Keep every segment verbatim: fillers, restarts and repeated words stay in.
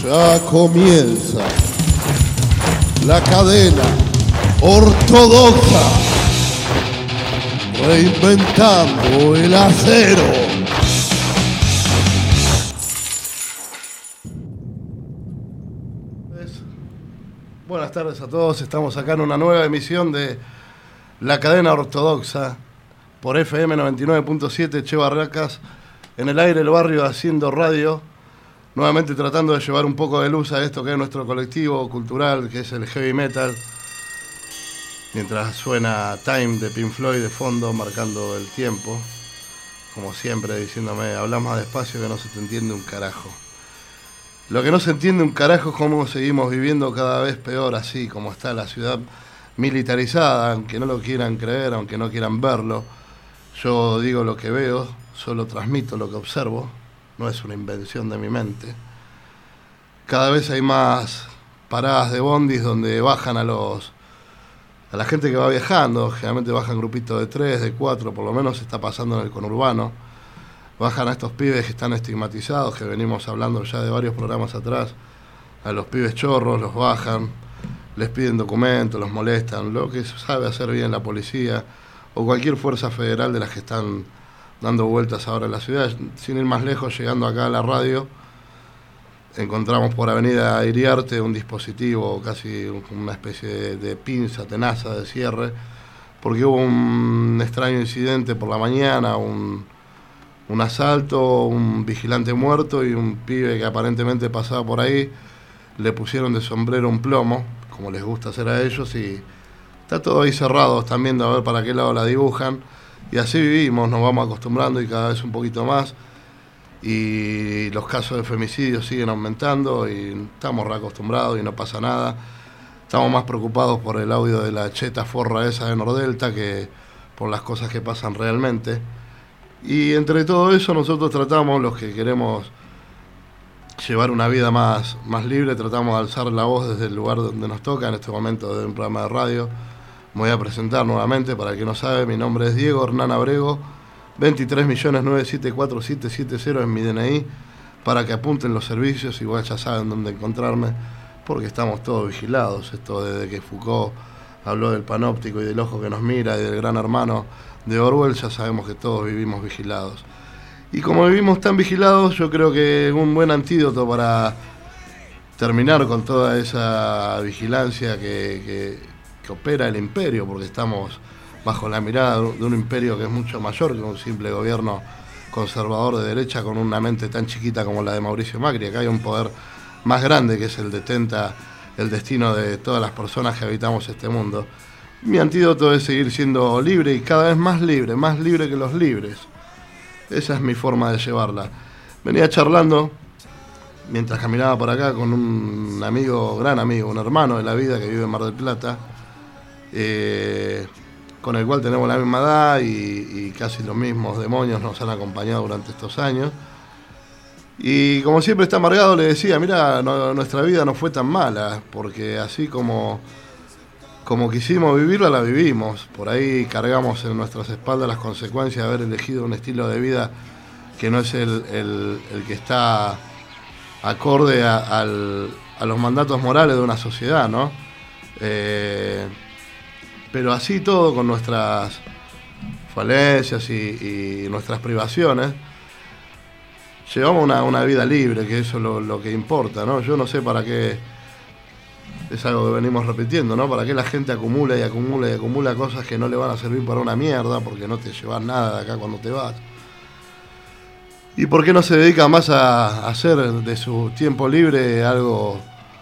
Ya comienza la cadena ortodoxa, reinventando el acero. Buenas tardes a todos, estamos acá en una nueva emisión de la cadena ortodoxa por F M noventa y nueve punto siete Che Barracas, en el aire del barrio haciendo radio, nuevamente tratando de llevar un poco de luz a esto que es nuestro colectivo cultural, que es el heavy metal, mientras suena Time de Pink Floyd de fondo, marcando el tiempo, como siempre, diciéndome, habla más despacio que no se te entiende un carajo. Lo que no se entiende un carajo es cómo seguimos viviendo cada vez peor así, como está la ciudad militarizada, aunque no lo quieran creer, aunque no quieran verlo. Yo digo lo que veo, solo transmito lo que observo, no es una invención de mi mente. Cada vez hay más paradas de bondis donde bajan a los a la gente que va viajando, generalmente bajan grupitos de tres, de cuatro, por lo menos está pasando en el conurbano. Bajan a estos pibes que están estigmatizados, que venimos hablando ya de varios programas atrás, a los pibes chorros, los bajan, les piden documentos, los molestan, lo que sabe hacer bien la policía o cualquier fuerza federal de las que están dando vueltas ahora en la ciudad. Sin ir más lejos, llegando acá a la radio, encontramos por Avenida Iriarte un dispositivo, casi una especie de, de pinza, tenaza de cierre, porque hubo un extraño incidente por la mañana, un... un asalto, un vigilante muerto y un pibe que aparentemente pasaba por ahí, le pusieron de sombrero un plomo, como les gusta hacer a ellos, y está todo ahí cerrado, están viendo a ver para qué lado la dibujan, y así vivimos, nos vamos acostumbrando y cada vez un poquito más, y los casos de femicidio siguen aumentando y estamos reacostumbrados y no pasa nada. Estamos más preocupados por el audio de la cheta forra esa de Nordelta que por las cosas que pasan realmente. Y entre todo eso nosotros tratamos, los que queremos llevar una vida más, más libre, tratamos de alzar la voz desde el lugar donde nos toca, en este momento desde un programa de radio. Me voy a presentar nuevamente, para el que no sabe, mi nombre es Diego Hernán Abrego, veintitrés millones novecientos setenta y cuatro mil setecientos setenta en mi D N I, para que apunten los servicios, igual ya saben dónde encontrarme, porque estamos todos vigilados. Esto desde que Foucault habló del panóptico y del ojo que nos mira y del gran hermano de Orwell, ya sabemos que todos vivimos vigilados. Y como vivimos tan vigilados, yo creo que un buen antídoto para terminar con toda esa vigilancia que, que, que opera el imperio, porque estamos bajo la mirada de un imperio que es mucho mayor que un simple gobierno conservador de derecha con una mente tan chiquita como la de Mauricio Macri. Acá hay un poder más grande que es el detenta el destino de todas las personas que habitamos este mundo. Mi antídoto es seguir siendo libre y cada vez más libre, más libre que los libres. Esa es mi forma de llevarla. Venía charlando mientras caminaba por acá con un amigo, gran amigo, un hermano de la vida que vive en Mar del Plata, eh, con el cual tenemos la misma edad y, y casi los mismos demonios nos han acompañado durante estos años. Y como siempre está amargado, le decía, mira, no, nuestra vida no fue tan mala, porque así como... Como quisimos vivirla, la vivimos. Por ahí cargamos en nuestras espaldas las consecuencias de haber elegido un estilo de vida que no es el, el, el que está acorde a, al, a los mandatos morales de una sociedad, ¿no? Eh, pero así todo, con nuestras falencias y, y nuestras privaciones, llevamos una, una vida libre, que eso es lo, lo que importa, ¿no? Yo no sé para qué... Es algo que venimos repitiendo, ¿no? ¿Para qué la gente acumula y acumula y acumula cosas que no le van a servir para una mierda? Porque no te llevas nada de acá cuando te vas. ¿Y por qué no se dedica más a hacer de su tiempo libre algo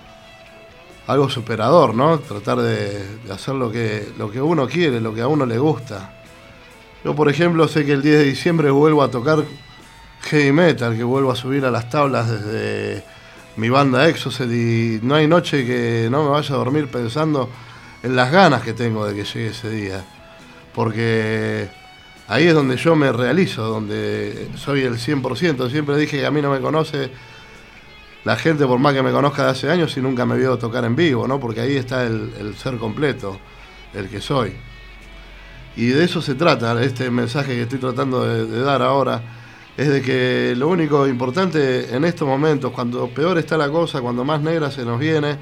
algo superador, ¿no? Tratar de, de hacer lo que, lo que uno quiere, lo que a uno le gusta. Yo, por ejemplo, sé que el diez de diciembre vuelvo a tocar heavy metal, que vuelvo a subir a las tablas desde... mi banda Exocet, y no hay noche que no me vaya a dormir pensando en las ganas que tengo de que llegue ese día, porque ahí es donde yo me realizo, donde soy el cien por ciento. Siempre dije que a mí no me conoce la gente, por más que me conozca de hace años, y nunca me vio tocar en vivo, ¿no? Porque ahí está el, el ser completo, el que soy. Y de eso se trata este mensaje que estoy tratando de, de dar ahora, es de que lo único importante en estos momentos, cuando peor está la cosa, cuando más negra se nos viene,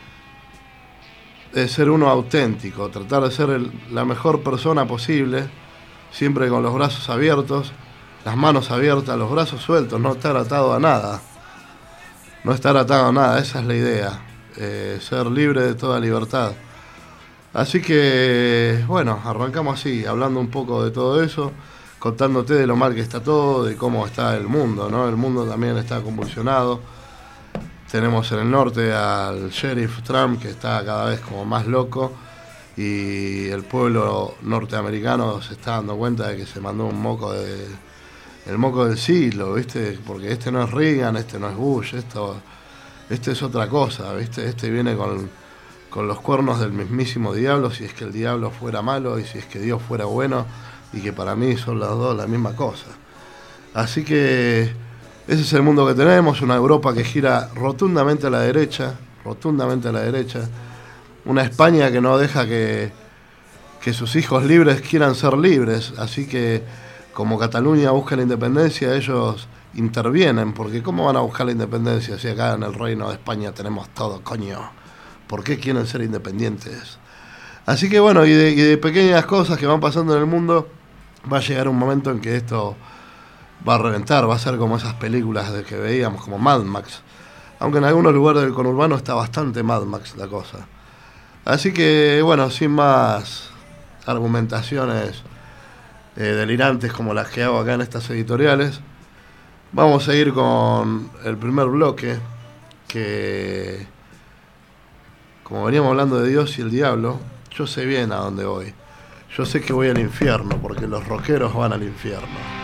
es ser uno auténtico, tratar de ser el, la mejor persona posible, siempre con los brazos abiertos, las manos abiertas, los brazos sueltos, no estar atado a nada, no estar atado a nada, esa es la idea, eh, ser libre de toda libertad. Así que, bueno, arrancamos así, hablando un poco de todo eso, contándote de lo mal que está todo, de cómo está el mundo, ¿no? El mundo también está convulsionado. Tenemos en el norte al sheriff Trump, que está cada vez como más loco, y el pueblo norteamericano se está dando cuenta de que se mandó un moco de, el moco del siglo, ¿viste? Porque este no es Reagan, este no es Bush, esto, este es otra cosa, ¿viste? Este viene con, con los cuernos del mismísimo diablo, si es que el diablo fuera malo y si es que Dios fuera bueno, y que para mí son las dos la misma cosa. Así que ese es el mundo que tenemos, una Europa que gira rotundamente a la derecha, rotundamente a la derecha, una España que no deja que, que sus hijos libres quieran ser libres, así que como Cataluña busca la independencia, ellos intervienen, porque ¿cómo van a buscar la independencia si acá en el Reino de España tenemos todo, coño? ¿Por qué quieren ser independientes? Así que bueno, y de, y de pequeñas cosas que van pasando en el mundo, va a llegar un momento en que esto va a reventar, va a ser como esas películas de que veíamos, como Mad Max. Aunque en algunos lugares del conurbano está bastante Mad Max la cosa. Así que, bueno, sin más argumentaciones eh, delirantes como las que hago acá en estas editoriales, vamos a ir con el primer bloque, que, como veníamos hablando de Dios y el diablo, yo sé bien a dónde voy. Yo sé que voy al infierno, porque los rockeros van al infierno.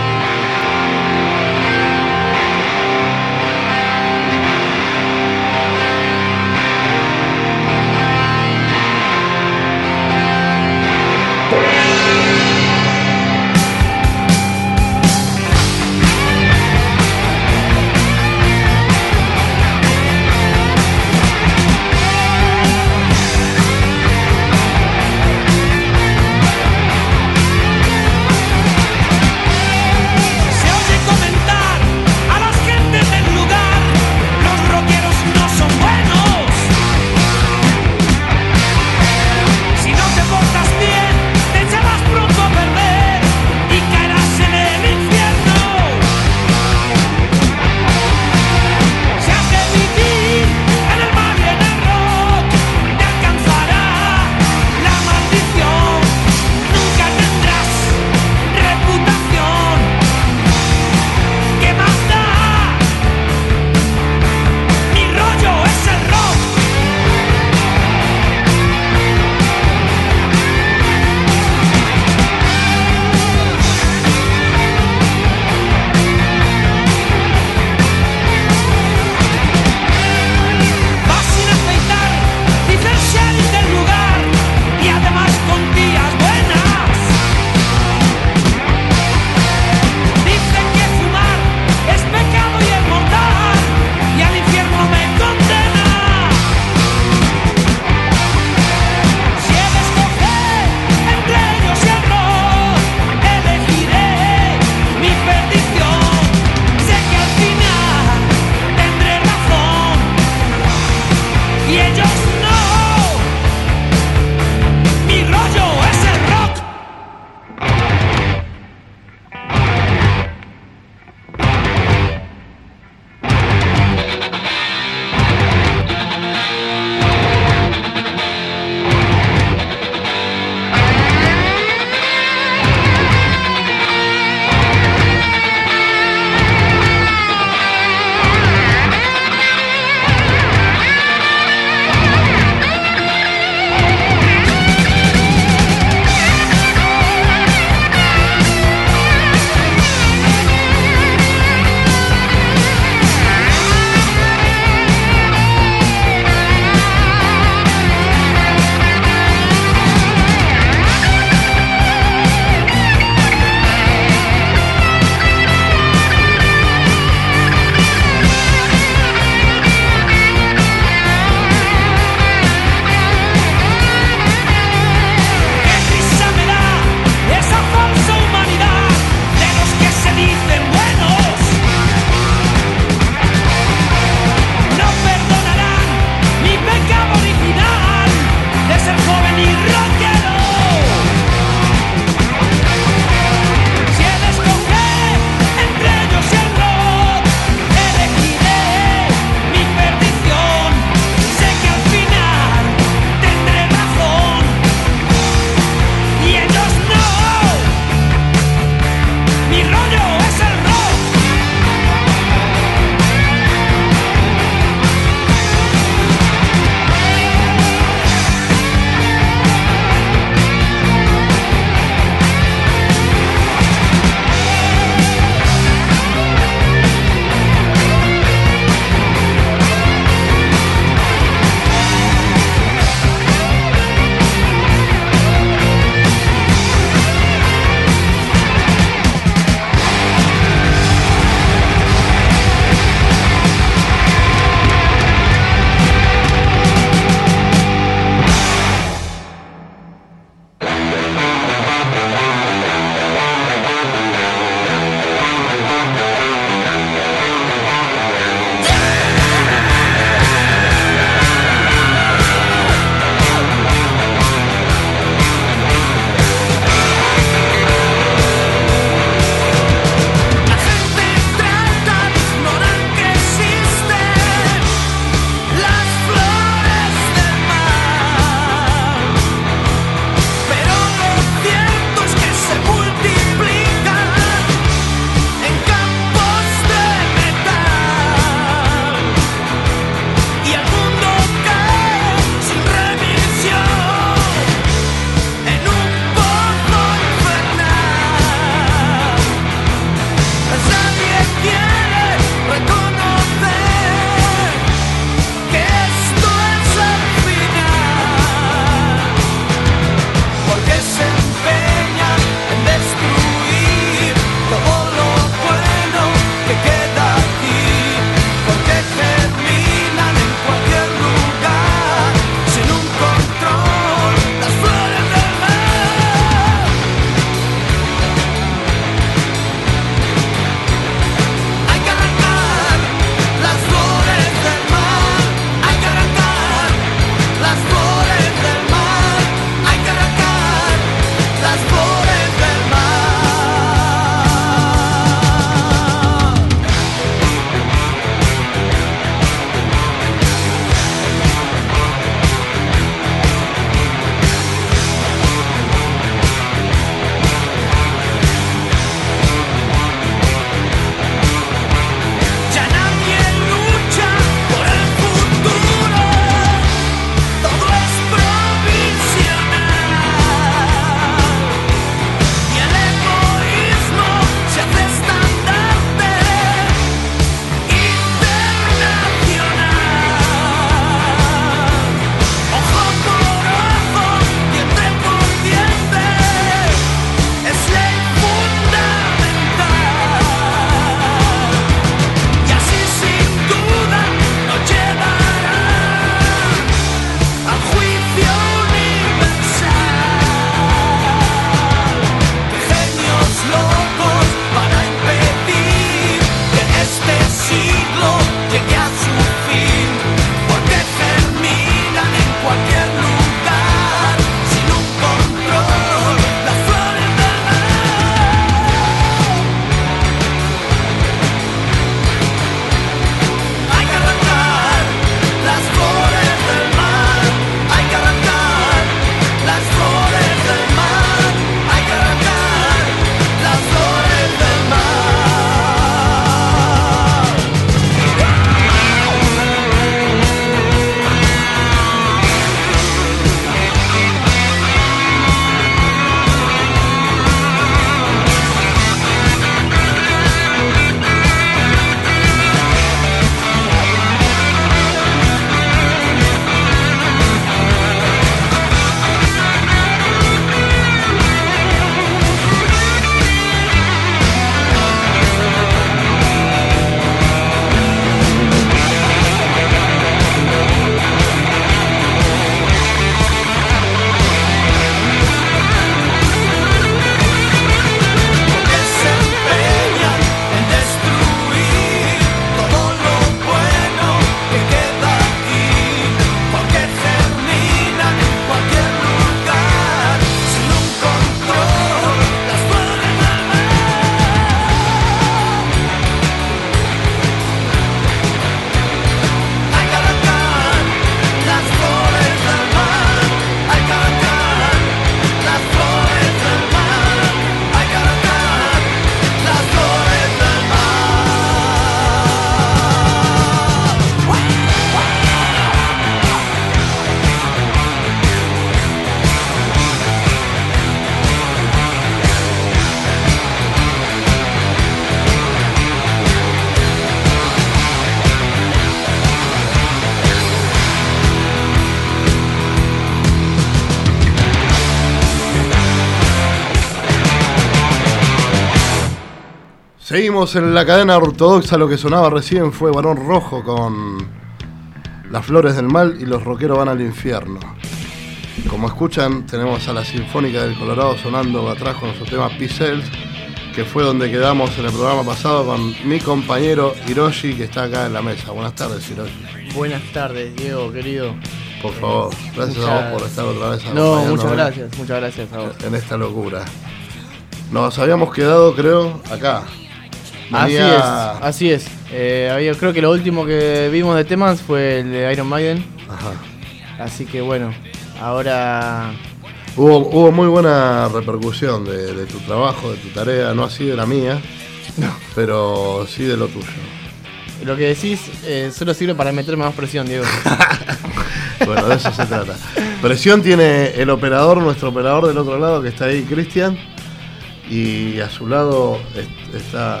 Seguimos en la cadena ortodoxa. Lo que sonaba recién fue Barón Rojo con Las Flores del Mal y Los Rockeros Van al Infierno. Como escuchan, tenemos a la Sinfónica del Colorado sonando atrás con su tema P-Cells, que fue donde quedamos en el programa pasado con mi compañero Hiroshi, que está acá en la mesa. Buenas tardes, Hiroshi. Buenas tardes, Diego, querido. Por favor, gracias muchas... a vos por estar otra vez No, muchas gracias, muchas gracias a vos. En esta locura. Nos habíamos quedado, creo, acá. Venía... Así es, así es. Eh, había, creo que lo último que vimos de temas fue el de Iron Maiden. Ajá. Así que bueno, ahora... Hubo, hubo muy buena repercusión de, de tu trabajo, de tu tarea, no así de la mía, no. Pero sí de lo tuyo. Lo que decís eh, solo sirve para meterme más presión, Diego. Bueno, de eso se trata. Presión tiene el operador, nuestro operador del otro lado, que está ahí, Cristian. Y a su lado está...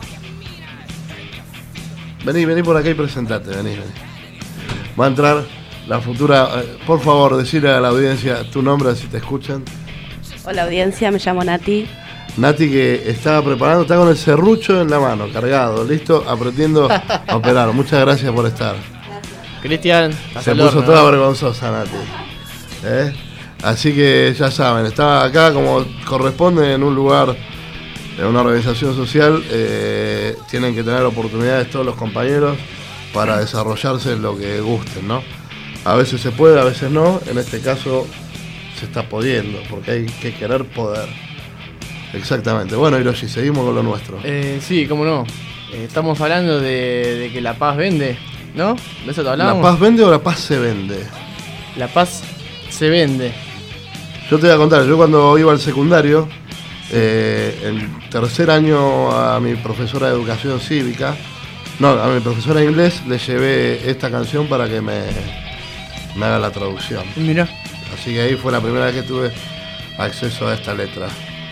Vení, vení por acá y presentate, vení, vení. Va a entrar la futura... Eh, por favor, decirle a la audiencia tu nombre, si te escuchan. Hola audiencia, me llamo Nati. Nati, que estaba preparando, está con el serrucho en la mano, cargado, listo, aprendiendo a operar. Muchas gracias por estar. Cristian, se puso toda vergonzosa, Nati. ¿Eh? Así que ya saben, está acá como corresponde en un lugar, en una organización social. Eh, tienen que tener oportunidades todos los compañeros para desarrollarse en lo que gusten, ¿no? A veces se puede, a veces no. En este caso se está pudiendo, porque hay que querer poder. Exactamente. Bueno, Hiroshi, seguimos con lo nuestro. Eh, sí, cómo no. Eh, estamos hablando de, de que la paz vende, ¿no? ¿De eso te hablamos? ¿La paz vende o la paz se vende? La paz se vende. Yo te voy a contar, yo cuando iba al secundario, eh, el tercer año a mi profesora de educación cívica, no, a mi profesora de inglés le llevé esta canción para que me, me haga la traducción. Mirá. Así que ahí fue la primera vez que tuve acceso a esta letra.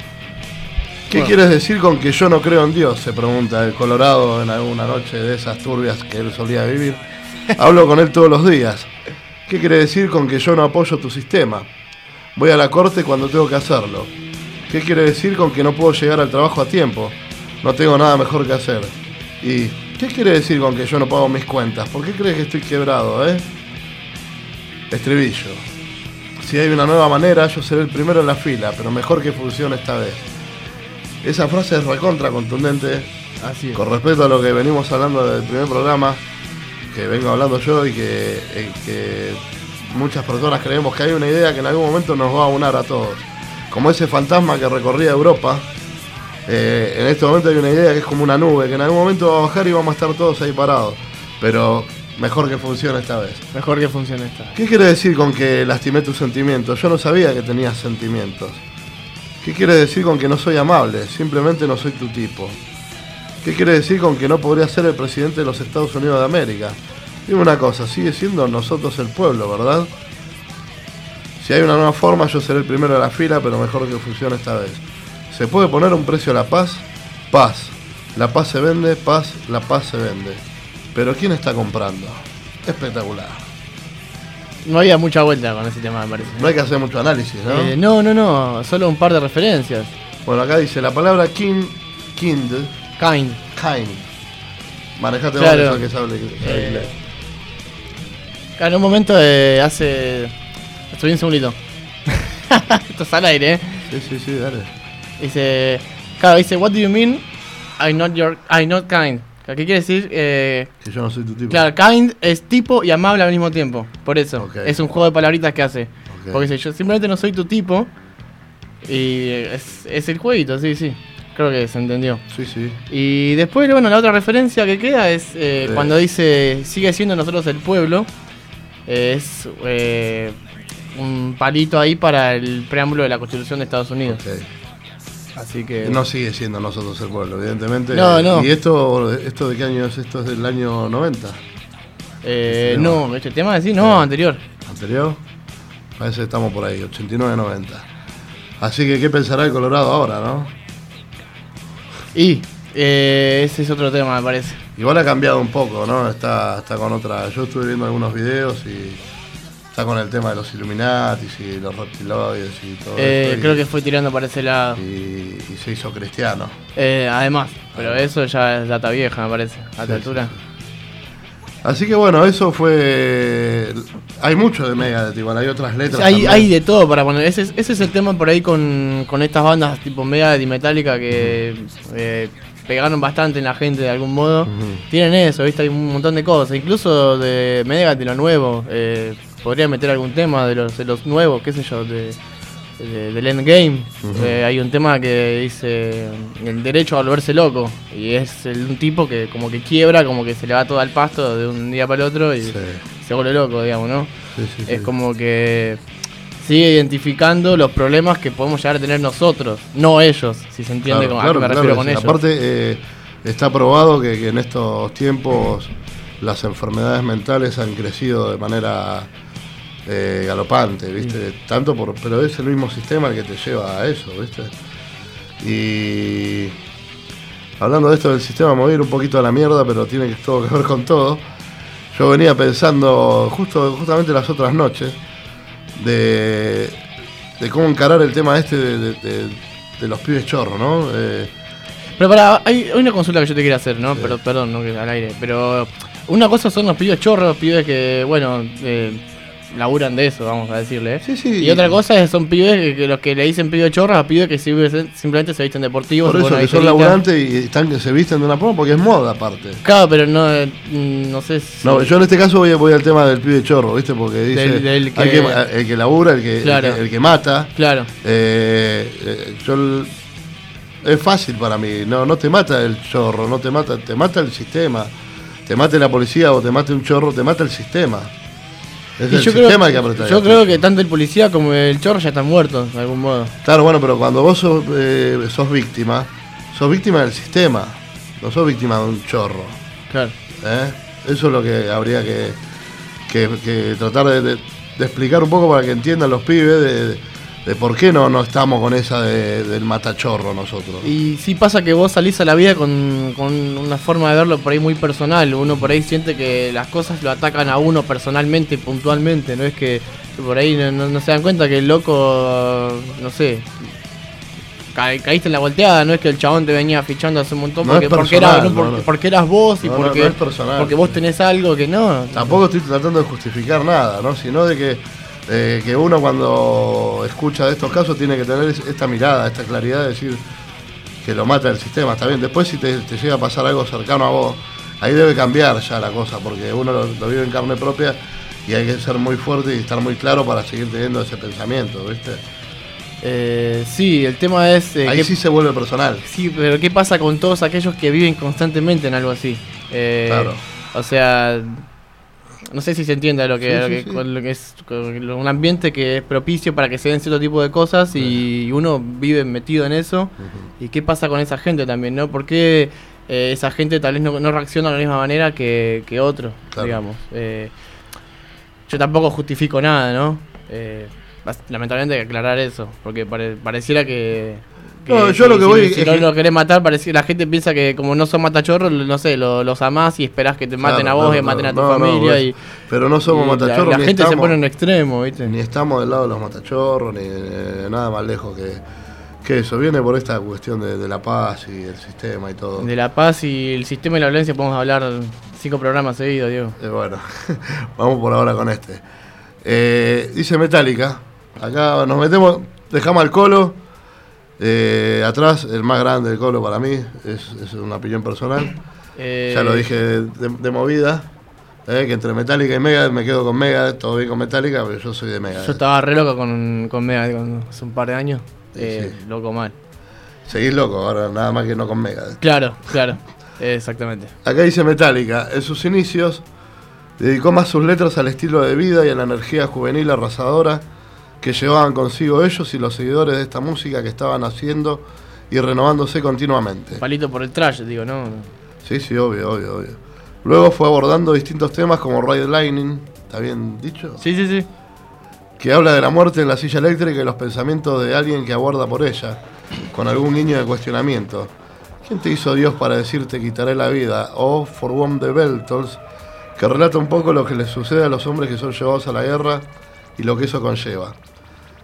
¿Qué bueno. quieres decir con que yo no creo en Dios? Se pregunta el Colorado en alguna noche de esas turbias que él solía vivir. Hablo con él todos los días. ¿Qué quiere decir con que yo no apoyo tu sistema? Voy a la corte cuando tengo que hacerlo. ¿Qué quiere decir con que no puedo llegar al trabajo a tiempo? No tengo nada mejor que hacer. ¿Y qué quiere decir con que yo no pago mis cuentas? ¿Por qué crees que estoy quebrado, eh? Estribillo. Si hay una nueva manera, yo seré el primero en la fila, pero mejor que funcione esta vez. Esa frase es recontra contundente. Así es. Con respecto a lo que venimos hablando del primer programa, que vengo hablando yo y que, eh, que muchas personas creemos que hay una idea que en algún momento nos va a unar a todos. Como ese fantasma que recorría Europa, eh, en este momento hay una idea que es como una nube, que en algún momento va a bajar y vamos a estar todos ahí parados. Pero mejor que funcione esta vez. Mejor que funcione esta vez. ¿Qué quiere decir con que lastimé tus sentimientos? Yo no sabía que tenías sentimientos. ¿Qué quiere decir con que no soy amable? Simplemente no soy tu tipo. ¿Qué quiere decir con que no podría ser el presidente de los Estados Unidos de América? Dime una cosa, sigue siendo nosotros el pueblo, ¿verdad? Si hay una nueva forma, yo seré el primero de la fila, pero mejor que funcione esta vez. ¿Se puede poner un precio a la paz? Paz. La paz se vende, paz, la paz se vende. Pero ¿quién está comprando? Espectacular. No había mucha vuelta con ese tema, me parece. No hay que hacer mucho análisis, ¿no? Eh, no, no, no, solo un par de referencias. Bueno, acá dice la palabra kin, kind, Kind. kind. Manejate claro. vos eso que sabe inglés. Eh, en un momento eh, hace... Estoy un segundito. Esto es al aire, ¿eh? Sí, sí, sí, dale. Dice... Claro, dice, what do you mean I'm not your... I'm not kind? ¿Qué quiere decir? Eh, que yo no soy tu tipo. Claro, kind es tipo y amable al mismo tiempo. Por eso. Okay. Es un juego de palabritas que hace. Okay. Porque dice, yo simplemente no soy tu tipo. Y es, es el jueguito, sí, sí. Creo que se entendió. Sí, sí. Y después, bueno, la otra referencia que queda es eh, sí. cuando dice, sigue siendo nosotros el pueblo. Eh, es eh, un palito ahí para el preámbulo de la Constitución de Estados Unidos. Okay. Así que... No sigue siendo nosotros el pueblo, evidentemente. No, no. ¿Y esto, esto de qué año es? ¿Esto es del año noventa? Eh, no, este tema sí, no, sí. anterior. ¿Anterior? Parece que estamos por ahí, ochenta y nueve noventa. Así que, ¿qué pensará el Colorado ahora, no? Y eh, ese es otro tema, me parece. Igual ha cambiado un poco, ¿no? Está, está con otra... Yo estuve viendo algunos videos y está con el tema de los Illuminatis y los reptiloides y todo eh, eso. Creo y, que fue tirando para ese lado. Y, y se hizo cristiano. Eh, además, pero eso ya es data vieja, me parece, a esta sí, altura. Sí, sí. Así que bueno, eso fue... Hay mucho de Megadeth, igual, hay otras letras hay, también. Hay de todo para poner. Ese, ese es el tema por ahí con, con estas bandas tipo Megadeth y Metallica que uh-huh. eh, pegaron bastante en la gente de algún modo. Uh-huh. Tienen eso, ¿viste? Hay un montón de cosas. Incluso de Megadeth, de lo nuevo. Eh, podría meter algún tema de los, de los nuevos, qué sé yo, de... De, del Endgame. Uh-huh. eh, hay un tema que dice el derecho a volverse loco y es el, un tipo que como que quiebra, como que se le va todo al pasto de un día para el otro y sí. se vuelve loco, digamos, ¿no? Sí, sí, es sí. como que sigue identificando los problemas que podemos llegar a tener nosotros, no ellos, si se entiende claro, con, claro, a qué me claro, refiero con sí. ellos. Aparte eh, está probado que, que en estos tiempos las enfermedades mentales han crecido de manera Eh, galopante, ¿viste? Sí. Tanto por, pero es el mismo sistema el que te lleva a eso, ¿viste? Y hablando de esto del sistema, me voy a ir un poquito a la mierda, pero tiene que todo que ver con todo. Yo venía pensando justo justamente las otras noches de, de cómo encarar el tema este de, de, de, de los pibes chorros, ¿no? Eh, pero para, hay, hay una consulta que yo te quiero hacer, ¿no? Sí. Pero, perdón, no que al aire, pero una cosa son los pibes chorros, pibes que, bueno, eh, laburan de eso, vamos a decirle. Sí, sí. Y otra cosa es son pibes que, que los que le dicen pibes chorros a pibes que simplemente se visten deportivos. Por eso que son laburantes y están que se visten de una forma porque es moda aparte. Claro, pero no, no sé si... No, yo en este caso voy, voy al tema del pibe chorro, ¿viste? Porque dice del, del que... Hay que, el que labura, el que, claro. el, que el que mata. Claro. Eh, eh, yo es fácil para mí, no, no te mata el chorro, no te mata, te mata el sistema. Te mate la policía o te mate un chorro, te mata el sistema. Es y el yo sistema creo, que apretar. Yo creo que tanto el policía como el chorro ya están muertos, de algún modo. Claro, bueno, pero cuando vos sos, eh, sos víctima, sos víctima del sistema, no sos víctima de un chorro. Claro. ¿Eh? Eso es lo que habría que, que, que tratar de, de, de explicar un poco para que entiendan los pibes de, de, de por qué no, no estamos con esa de, del matachorro nosotros. Y sí pasa que vos salís a la vida con, con una forma de verlo por ahí muy personal. Uno por ahí siente que las cosas lo atacan a uno personalmente, puntualmente. No es que, que por ahí no, no, no se dan cuenta que el loco, no sé, ca, caíste en la volteada. No es que el chabón te venía fichando hace un montón no porque, personal, porque, era, no, no, porque, no. porque eras vos y no, porque, no, no es personal, porque vos tenés algo que no. Tampoco estoy tratando de justificar nada, ¿no? Sino de que Eh, que uno cuando escucha de estos casos tiene que tener esta mirada, esta claridad de decir que lo mata el sistema, está bien. Después si te, te llega a pasar algo cercano a vos, ahí debe cambiar ya la cosa, porque uno lo, lo vive en carne propia y hay que ser muy fuerte y estar muy claro para seguir teniendo ese pensamiento, ¿viste? Eh, sí, el tema es... Eh, ahí que, sí se vuelve personal. Sí, pero ¿qué pasa con todos aquellos que viven constantemente en algo así? Eh, claro. O sea... No sé si se entiende lo que, sí, lo sí, que, sí. Con lo que es con un ambiente que es propicio para que se den cierto tipo de cosas sí. Y uno vive metido en eso. Uh-huh. ¿Y qué pasa con esa gente también, no? ¿Por qué eh, esa gente tal vez no, no reacciona de la misma manera que, que otro, claro. digamos? Eh, yo tampoco justifico nada, ¿no? Eh, lamentablemente hay que aclarar eso, porque pare, pareciera que... Que no, yo si, lo que si, voy si es no que... lo querés matar, parece, la gente piensa que como no son matachorros, no sé, lo, los amás y esperás que te maten claro, a vos claro, y maten claro. a tu no, familia. no, y, pero no somos y matachorros. La, la ni gente estamos, se pone en extremo, ¿viste? Ni estamos del lado de los matachorros, ni eh, nada más lejos que, que eso. Viene por esta cuestión de, de la paz y el sistema y todo. De la paz y el sistema y la violencia podemos hablar cinco programas seguidos, Diego. Eh, bueno, vamos por ahora con este. Eh, dice Metallica, acá nos metemos, dejamos al Colo. Eh, atrás, el más grande del Colo para mí, es, es una opinión personal. Eh, ya lo dije de, de, de movida, eh, que entre Metallica y Megadeth me quedo con Megadeth, todo bien con Metallica, pero yo soy de Megadeth. Yo estaba re loco con, con Megadeth hace un par de años, eh, sí. loco mal. Seguís loco, ahora nada más que no con Megadeth. Claro, claro, exactamente. Acá dice Metallica, en sus inicios dedicó más sus letras al estilo de vida y a la energía juvenil arrasadora que llevaban consigo ellos y los seguidores de esta música que estaban haciendo y renovándose continuamente. Palito por el trash, digo, ¿no? Sí, sí, obvio, obvio, obvio. Luego fue abordando distintos temas como Ride Lightning, ¿está bien dicho? Sí, sí, sí. Que habla de la muerte en la silla eléctrica y los pensamientos de alguien que aborda por ella, con algún guiño de cuestionamiento. ¿Quién te hizo Dios para decirte quitaré la vida? O For Whom the Bell Tolls, que relata un poco lo que les sucede a los hombres que son llevados a la guerra y lo que eso conlleva.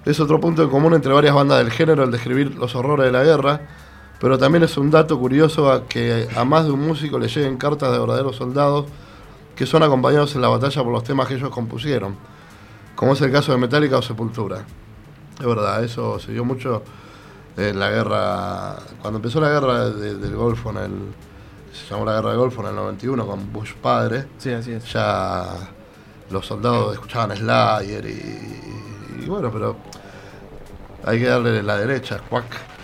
Es otro punto en común entre varias bandas del género el describir los horrores de la guerra, pero también es un dato curioso a que a más de un músico le lleguen cartas de verdaderos soldados que son acompañados en la batalla por los temas que ellos compusieron, como es el caso de Metallica o Sepultura. Es verdad, eso se dio mucho en la guerra, cuando empezó la guerra de, del Golfo, en el, se llamó la guerra del Golfo en el noventa y uno con Bush padre. Sí, así es. Ya los soldados escuchaban Slayer y, y bueno, pero hay que darle la derecha, cuac.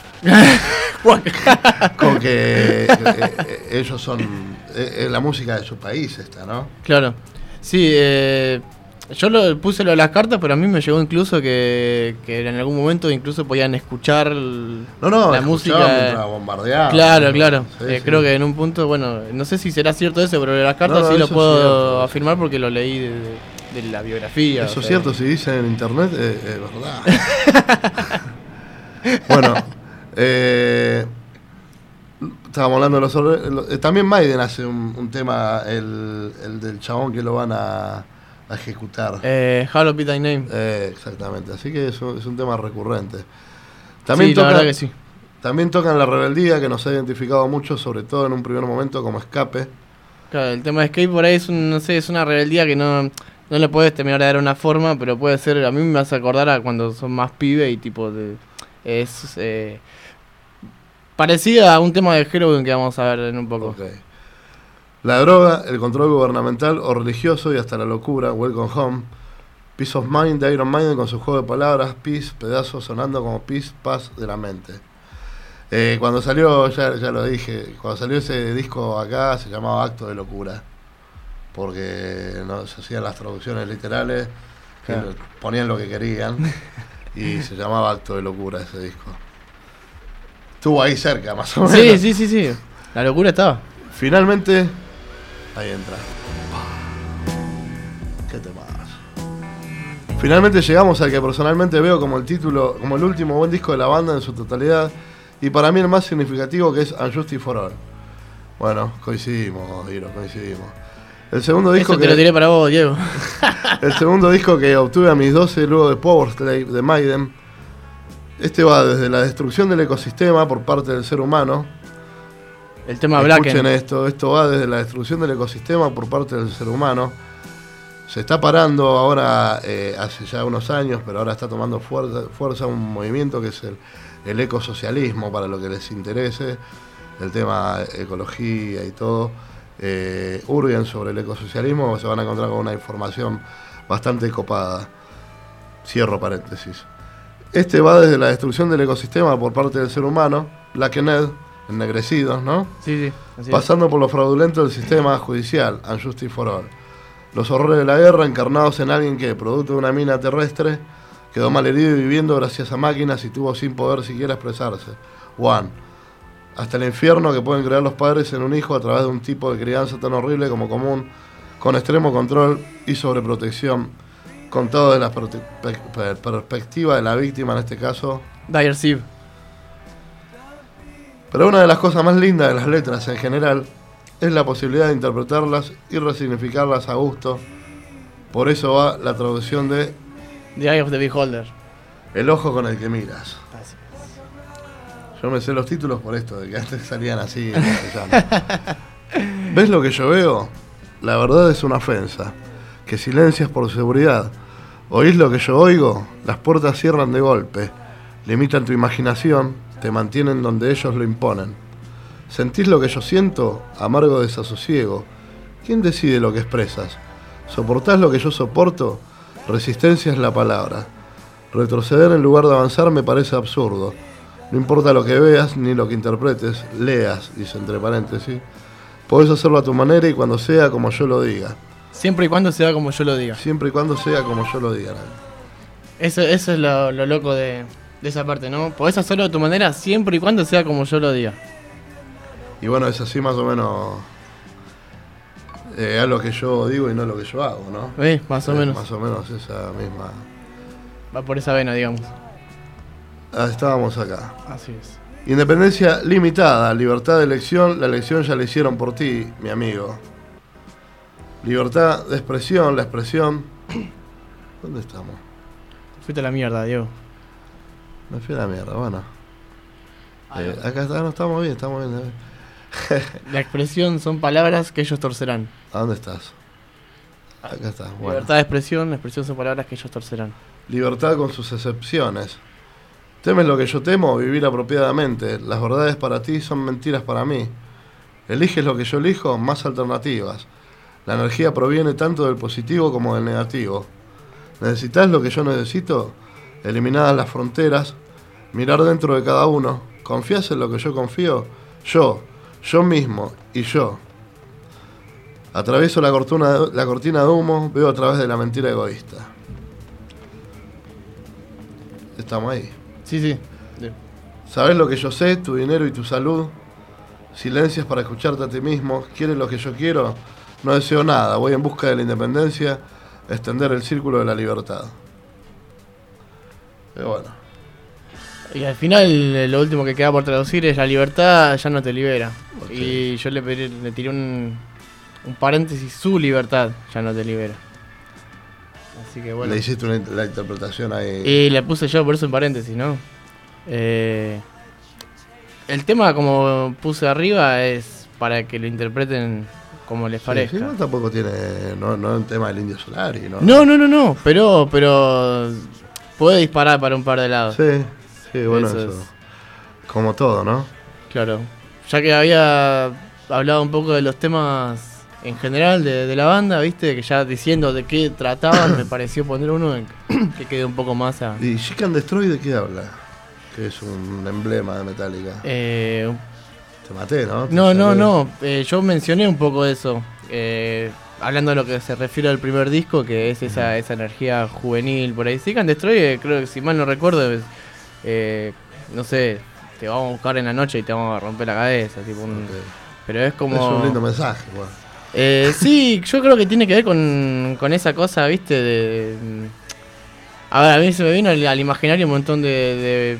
Con que eh, ellos son eh, la música de su país esta, ¿no? Claro. Sí, eh, yo lo puse lo de las cartas, pero a mí me llegó incluso que, que en algún momento incluso podían escuchar el, no, no, la música mientras bombardeaban. Claro, claro. Sí, eh, sí. Creo que en un punto, bueno, no sé si será cierto eso, pero de las cartas No, no, sí lo eso puedo es cierto. afirmar porque lo leí de, de, de la biografía. Eso o es sea. cierto, si dice en internet, eh, es verdad. Bueno, eh, estábamos hablando de los horrores. Eh, también Maiden hace un, un tema, el, el del chabón que lo van a, a ejecutar. Eh, Hallowed Be Thy Name. Eh, exactamente, así que es un, es un tema recurrente. También Sí, toca, la verdad que sí. También tocan La Rebeldía, que nos ha identificado mucho, sobre todo en un primer momento como escape. Claro, el tema de Escape por ahí es un, no sé, es una rebeldía que no, no le puedes terminar de dar una forma, pero puede ser, a mí me hace acordar a cuando son más pibe y tipo de es eh, parecida a un tema de Halloween que vamos a ver en un poco. Okay. La droga, el control gubernamental o religioso y hasta la locura, Welcome Home. Peace of Mind de Iron Maiden con su juego de palabras, peace, pedazos sonando como peace, paz de la mente. Eh, cuando salió, ya, ya lo dije, cuando salió ese disco acá se llamaba Acto de Locura, porque no se hacían las traducciones literales, que Claro. ponían lo que querían, y se llamaba Acto de Locura ese disco. Estuvo ahí cerca, más o menos. Sí, sí, sí, sí. La locura estaba. Finalmente, ahí entra. ¿Qué te pasa? Finalmente llegamos al que personalmente veo como el título, como el último buen disco de la banda en su totalidad, y para mí el más significativo, que es Unjustice for All. Bueno, coincidimos, Hiro, coincidimos. El segundo disco Eso te que lo tiré para vos, Diego. el segundo disco que obtuve a mis doce luego de Powerslave de Maiden. Este va desde la destrucción del ecosistema por parte del ser humano. El tema Escuchen Blacken. esto, esto va desde la destrucción del ecosistema por parte del ser humano. Se está parando ahora, eh, hace ya unos años, pero ahora está tomando fuerza, fuerza un movimiento que es el, el ecosocialismo, para lo que les interese, el tema ecología y todo. Eh, hurguen sobre el ecosocialismo, se van a encontrar con una información bastante copada. Cierro paréntesis. Este va desde la destrucción del ecosistema por parte del ser humano, Blackened, ennegrecidos, ¿no? Sí, sí. Así Pasando por lo fraudulento del sistema judicial, Unjustice for All. Los horrores de la guerra encarnados en alguien que, producto de una mina terrestre, quedó malherido y viviendo gracias a máquinas y tuvo sin poder siquiera expresarse. One. Hasta el infierno que pueden crear los padres en un hijo a través de un tipo de crianza tan horrible como común, con extremo control y sobreprotección, contado desde la per- per- perspectiva de la víctima en este caso. es. Dire Sieve. Pero una de las cosas más lindas de las letras en general es la posibilidad de interpretarlas y resignificarlas a gusto. Por eso va la traducción de The Eye of the Beholder. El ojo con el que miras. Así Yo me sé los títulos por esto, de que antes salían así en castellano. ¿Ves lo que yo veo? La verdad es una ofensa, que silencias por seguridad. ¿Oís lo que yo oigo? Las puertas cierran de golpe, limitan tu imaginación, te mantienen donde ellos lo imponen. ¿Sentís lo que yo siento? Amargo desasosiego. ¿Quién decide lo que expresas? ¿Soportás lo que yo soporto? Resistencia es la palabra. Retroceder en lugar de avanzar me parece absurdo. No importa lo que veas ni lo que interpretes, leas, dice entre paréntesis. Podés hacerlo a tu manera y cuando sea como yo lo diga. Siempre y cuando sea como yo lo diga. Siempre y cuando sea como yo lo diga. Eso, eso es lo, lo loco de, de esa parte, ¿no? Podés hacerlo de tu manera siempre y cuando sea como yo lo diga. Y bueno, es así más o menos eh, a lo que yo digo y no lo que yo hago, ¿no? ¿Ves? Más o Eh, menos. Más o menos esa misma... Va por esa vena, digamos. Ah, estábamos acá. Así es. Independencia limitada, libertad de elección, la elección ya la hicieron por ti, mi amigo. Libertad de expresión, la expresión... ¿Dónde estamos? Fuiste a la mierda, Diego. Me fui a la mierda, bueno. Eh, acá está, no, estamos bien, estamos bien. La expresión son palabras que ellos torcerán. ¿A dónde estás? Acá está, bueno. Libertad de expresión, expresión son palabras que ellos torcerán. Libertad con sus excepciones. ¿Temes lo que yo temo? Vivir apropiadamente. Las verdades para ti son mentiras para mí. ¿Eliges lo que yo elijo? Más alternativas. La energía proviene tanto del positivo como del negativo. ¿Necesitas lo que yo necesito? Eliminadas las fronteras. Mirar dentro de cada uno. ¿Confías en lo que yo confío? Yo, yo mismo y yo. Atravieso la cortina, la cortina de humo, veo a través de la mentira egoísta. Estamos ahí. Sí, sí. ¿Sabes lo que yo sé? Tu dinero y tu salud. Silencias para escucharte a ti mismo. ¿Quieres lo que yo quiero? No deseo nada. Voy en busca de la independencia, extender el círculo de la libertad. Pero bueno. Y al final lo último que queda por traducir es la libertad ya no te libera. Okay. Y yo le, pedí, le tiré un, un paréntesis, su libertad ya no te libera. Así que bueno. Le hiciste una, la interpretación ahí. Y le puse yo por eso en paréntesis, ¿no? Eh, el tema, como puse arriba, es para que lo interpreten como les sí, parezca. Sí, no, tampoco tiene. No, no es un tema del Indio Solari, ¿no? No, no, no, no. Pero, pero puede disparar para un par de lados. Sí, sí, bueno, eso. eso es. Como todo, ¿no? Claro. Ya que había hablado un poco de los temas en general de, de la banda, viste, que ya diciendo de qué trataban, me pareció poner uno que quede un poco más a... ¿Y Seek and Destroy de qué habla? Que es un emblema de Metallica. Eh, Te maté, ¿no? Te no, no, salvé. no, eh, yo mencioné un poco eso, eh, hablando de lo que se refiere al primer disco, que es esa, esa energía juvenil por ahí. Seek and Destroy, eh, creo que si mal no recuerdo, es, eh, no sé, te vamos a buscar en la noche y te vamos a romper la cabeza, tipo un... Okay. Pero es como... Es un lindo mensaje, bueno. Eh, sí, yo creo que tiene que ver con, con esa cosa, viste, de, de... A ver, a mí se me vino al, al imaginario un montón de, de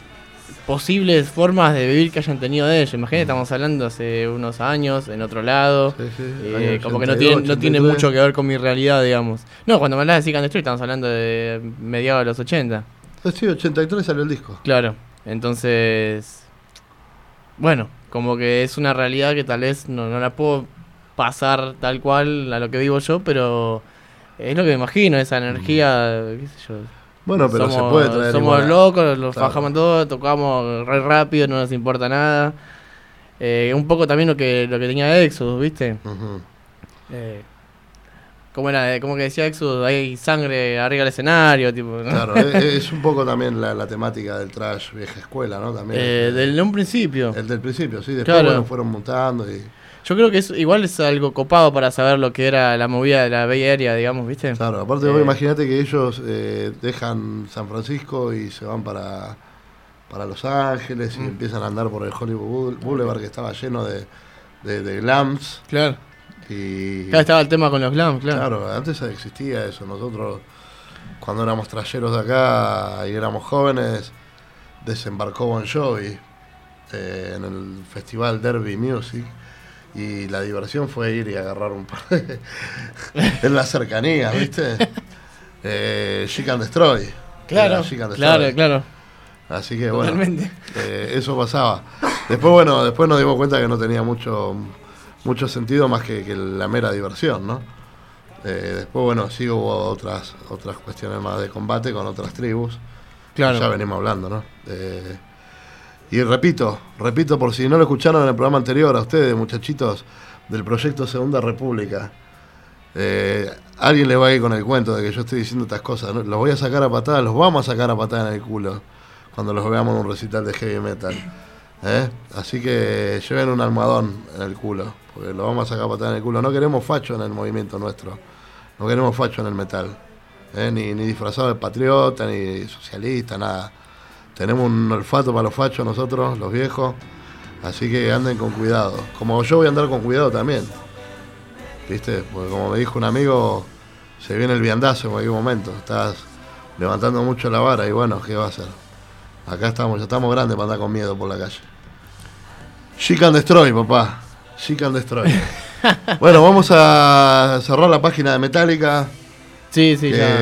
posibles formas de vivir que hayan tenido de ellos. Imagínate, estamos hablando hace unos años, en otro lado, Sí, sí, eh, año como que ochenta no y tiene, dos, no tiene ochenta y tres. mucho que ver con mi realidad, digamos. No, cuando me hablas de Seek and Destroy estamos hablando de mediados de los ochenta. Sí, ochenta y tres salió el disco. Claro, entonces... Bueno, como que es una realidad que tal vez no, no la puedo pasar tal cual a lo que vivo yo, pero es lo que me imagino, esa energía, qué sé yo. Bueno, pero somos, se puede traer Somos igual. locos, los Claro. fajamos todo, tocamos re rápido, no nos importa nada. Eh, un poco también lo que lo que tenía Exodus, ¿viste? Ujú. Eh, ¿Cómo era? Como que decía Exodus, hay sangre arriba del escenario, tipo, ¿no? Claro, es, es un poco también la, la temática del trash vieja escuela, ¿no? También. Eh, el, desde un principio. el del principio, sí. Después, Claro. bueno, fueron mutando y... Yo creo que es, igual es algo copado para saber lo que era la movida de la Bay Area, digamos, ¿viste? Claro, aparte Eh, vos imagínate que ellos eh, dejan San Francisco y se van para, para Los Ángeles y Mm. empiezan a andar por el Hollywood Boulevard que estaba lleno de, de, de glams. Claro. Y Acá estaba el tema con los glams, claro. claro, antes existía eso. Nosotros, cuando éramos trayeros de acá y éramos jóvenes, desembarcó Bon Jovi eh, en el festival Derby Music. Y la diversión fue ir y agarrar un par de... en las cercanías, ¿viste? Eh, Seek and Destroy. Claro, Era Seek and claro, Destroy. claro. Así que bueno, Totalmente. eh, eso pasaba. Después, bueno, después nos dimos cuenta que no tenía mucho mucho sentido más que, que la mera diversión, ¿no? Eh, después, bueno, sí hubo otras otras cuestiones más de combate con otras tribus. Claro. Ya venimos hablando, ¿no? Eh, y repito, repito por si no lo escucharon en el programa anterior a ustedes, muchachitos del proyecto Segunda República. Eh, alguien le va a ir con el cuento de que yo estoy diciendo estas cosas, ¿no? Los voy a sacar a patadas, los vamos a sacar a patadas en el culo cuando los veamos en un recital de heavy metal. ¿Eh? Así que lleven un almohadón en el culo, porque lo vamos a sacar a patadas en el culo. No queremos facho en el movimiento nuestro, no queremos facho en el metal. ¿Eh? Ni, ni disfrazado de patriota, ni socialista, nada. Tenemos un olfato para los fachos nosotros, los viejos, así que anden con cuidado. Como yo voy a andar con cuidado también, ¿viste? Porque como me dijo un amigo, se viene el viandazo en cualquier momento. Estás levantando mucho la vara y bueno, ¿qué va a hacer? Acá estamos, ya estamos grandes para andar con miedo por la calle. Seek and Destroy, papá. Seek and Destroy. Bueno, vamos a cerrar la página de Metallica. Sí, sí, que ya.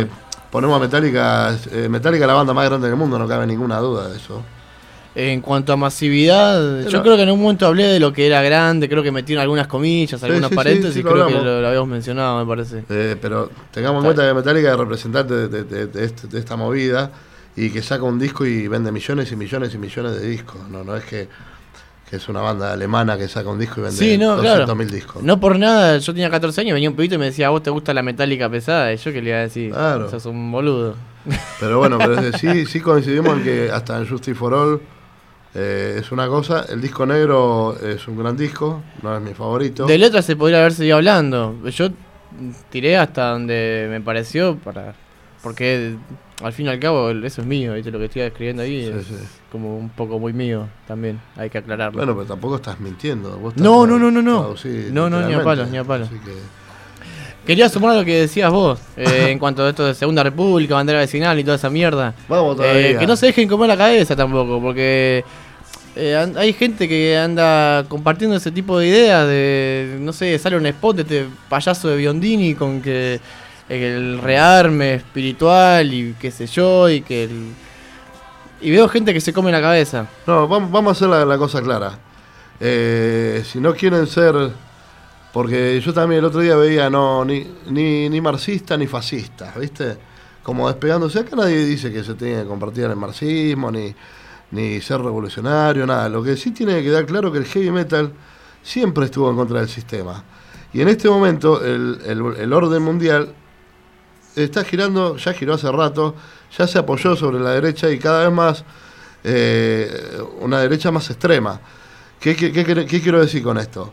ponemos a Metallica, eh, Metallica es la banda más grande del mundo, no cabe ninguna duda de eso. En cuanto a masividad, Pero, yo creo que en un momento hablé de lo que era grande, creo que metieron algunas comillas, algunas sí, sí, paréntesis, sí, sí, creo hablamos. que lo, lo habíamos mencionado, me parece. Eh, pero tengamos en cuenta que Metallica es representante de, de, de, de, este, de esta movida y que saca un disco y vende millones y millones y millones de discos. No, no es que, que es una banda alemana que saca un disco y vende sí, no, doscientos mil claro. discos. No por nada, yo tenía catorce años, venía un pibito y me decía, ¿a vos te gusta la Metallica pesada? Y yo que le iba a decir, claro. sos un boludo. Pero bueno, pero sí, sí coincidimos en que hasta en Justice for All Eh, es una cosa, el disco negro es un gran disco, no es mi favorito. De letras se podría haber seguido hablando. Yo tiré hasta donde me pareció, para porque al fin y al cabo eso es mío, ¿viste? Lo que estoy escribiendo ahí sí, es sí. como un poco muy mío también, hay que aclararlo. Bueno, pero tampoco estás mintiendo. Vos estás no, no, no, no, no, no, no, ni a palos, ni a palos. Que... Quería sumar lo que decías vos, eh, en cuanto a esto de Segunda República, bandera vecinal y toda esa mierda. Vamos todavía. Eh, que no se dejen comer la cabeza tampoco, porque eh, hay gente que anda compartiendo ese tipo de ideas de, no sé, sale un spot de este payaso de Biondini con que eh, el rearme espiritual y qué sé yo, y que el... Y veo gente que se come la cabeza. No, vamos, vamos a hacer la, la cosa clara. Eh, si no quieren ser... Porque yo también el otro día veía no ni, ni, ni marxista ni fascista, ¿viste? Como despegándose. Acá nadie dice que se tenga que compartir el marxismo, ni, ni ser revolucionario, nada. Lo que sí tiene que quedar claro que el heavy metal siempre estuvo en contra del sistema. Y en este momento el, el, el orden mundial está girando, ya giró hace rato, ya se apoyó sobre la derecha y cada vez más eh, una derecha más extrema. ¿Qué, qué, qué, qué quiero decir con esto?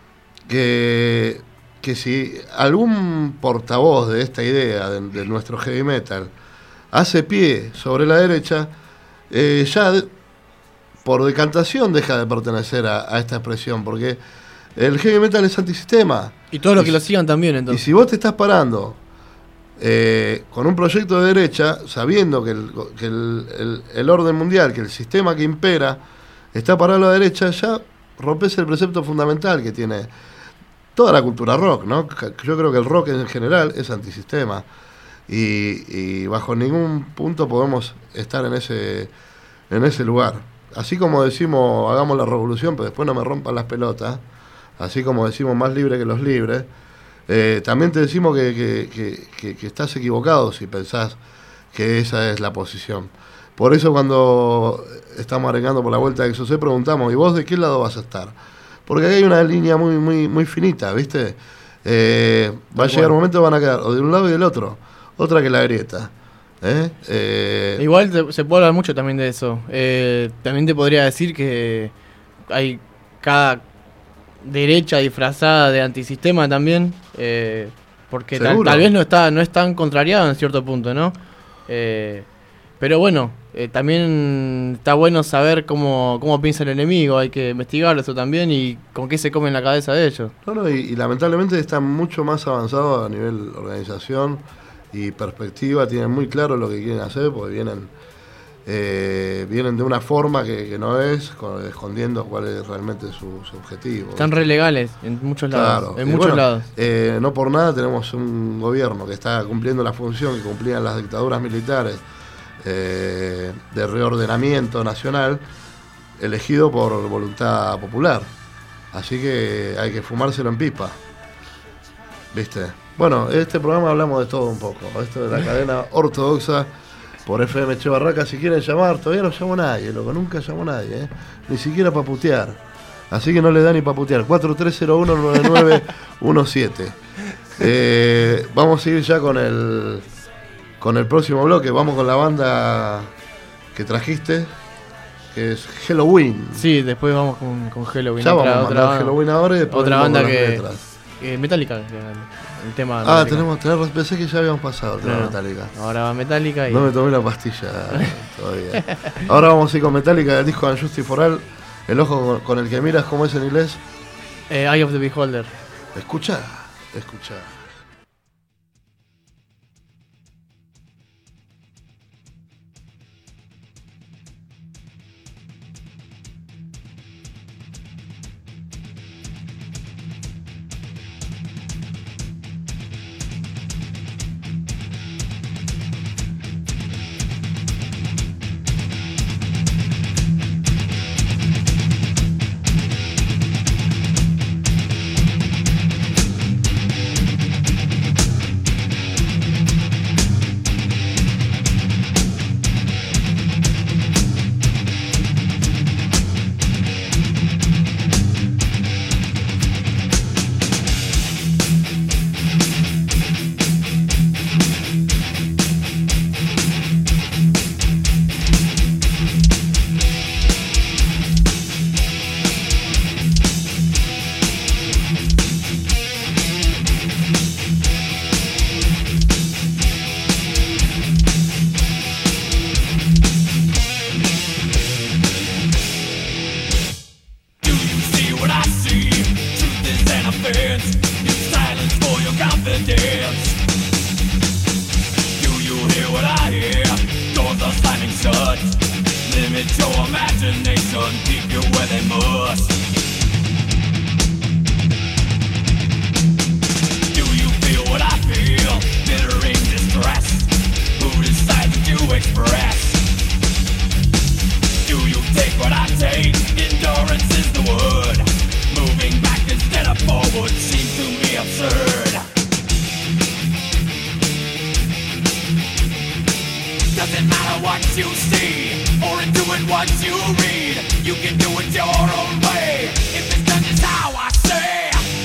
Que, que si algún portavoz de esta idea de, de nuestro heavy metal hace pie sobre la derecha, eh, ya de, por decantación deja de pertenecer a, a esta expresión, porque el heavy metal es antisistema. Y todos los y, que lo sigan también, entonces. Y si vos te estás parando eh, con un proyecto de derecha, sabiendo que, el, que el, el, el orden mundial, que el sistema que impera está parado a la derecha, ya rompes el precepto fundamental que tiene toda la cultura rock, ¿no? Yo creo que el rock en general es antisistema y, y bajo ningún punto podemos estar en ese en ese lugar. Así como decimos hagamos la revolución, pero después no me rompan las pelotas, así como decimos más libre que los libres, eh, también te decimos que, que, que, que, que estás equivocado si pensás que esa es la posición. Por eso cuando estamos arengando por la vuelta de Exocé preguntamos, ¿y vos de qué lado vas a estar? Porque aquí hay una línea muy muy muy finita, ¿viste? Eh, va a llegar un momento que van a quedar o de un lado y del otro, otra que la grieta. ¿eh? Eh, Igual te, se puede hablar mucho también de eso. Eh, también te podría decir que hay cada derecha disfrazada de antisistema también, eh, porque tal, tal vez no está no es tan contrariado en cierto punto, ¿no? Eh, pero bueno, eh, también está bueno saber cómo, cómo piensa el enemigo, hay que investigar eso también y con qué se come en la cabeza de ellos. No, no, y, y lamentablemente están mucho más avanzados a nivel organización y perspectiva, tienen muy claro lo que quieren hacer, porque vienen eh, vienen de una forma que, que no es, con, escondiendo cuál es realmente su, su objetivo. Están re legales en muchos lados. Claro. En Y muchos bueno, lados. Eh, no por nada tenemos un gobierno que está cumpliendo la función que cumplían las dictaduras militares, Eh, de reordenamiento nacional, elegido por voluntad popular. Así que hay que fumárselo en pipa, ¿viste? Bueno, en este programa hablamos de todo un poco. Esto de la cadena ortodoxa por F M Che Barraca. Si quieren llamar, todavía no llamó nadie, loco, nunca llamó nadie, ¿eh? Ni siquiera para putear. Así que no le da ni para putear. cuatro tres cero uno nueve nueve uno siete. eh, Vamos a ir ya con el Con el próximo bloque. Vamos con la banda que trajiste, que es Helloween. Sí, después vamos con, con Helloween. Ya otra, vamos a otra mandar Helloween ahora y después otra banda que, que Metallica, que el tema. Ah, Metallica. tenemos, tenemos, pensé que ya habíamos pasado el tema no, Metallica. Ahora va Metallica y... No me tomé la pastilla todavía. Ahora vamos a ir con Metallica, el disco de Justice for All. El ojo con, con el que miras, ¿cómo es en inglés? Eh, Eye of the Beholder. Escucha, escucha. your imagination, keep you where they must. Do you feel what I feel? Bitter in distress. Who decides to express? Do you take what I take? Endurance is the word. Moving back instead of forward seems to me absurd. Doesn't matter what you see, or into it what you read. You can do it your own way, if it's done just how I say.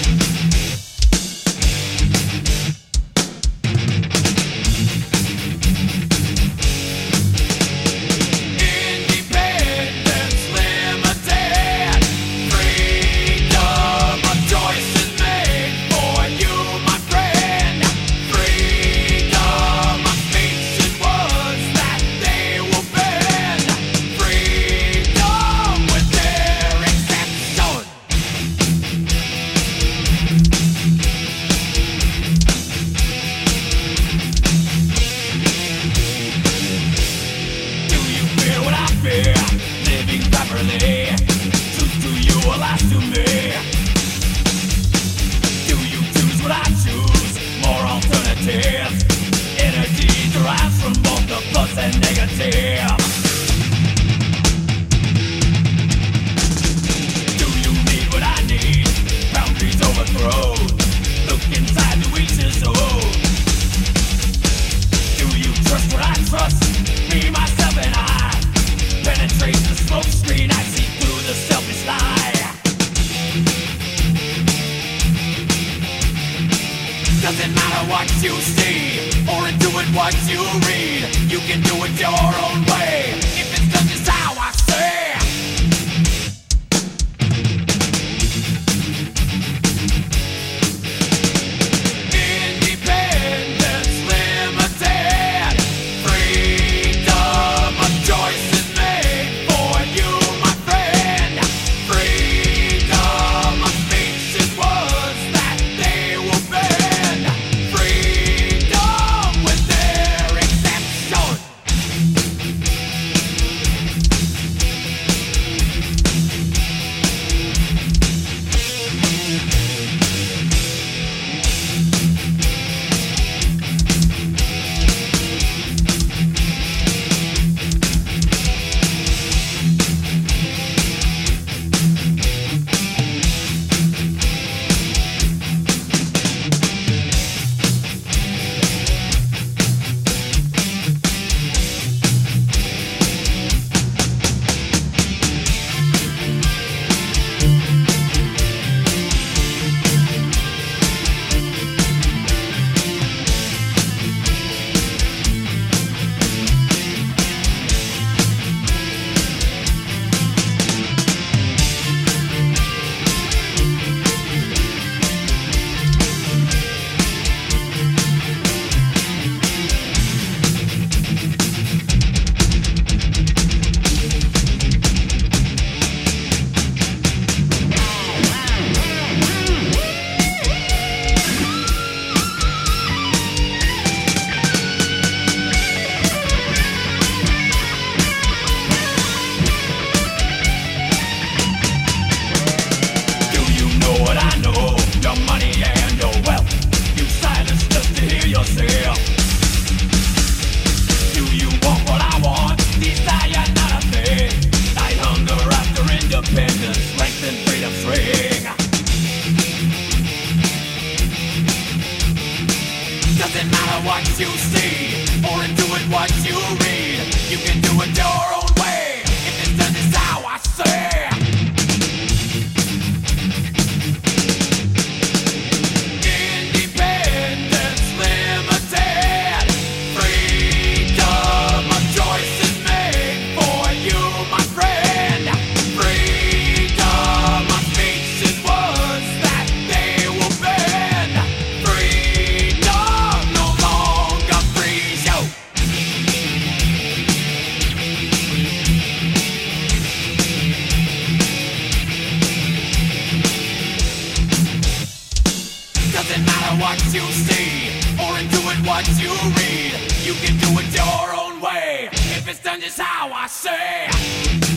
what you see, or into it what you read. You can do it your own way, if it's done just how I say.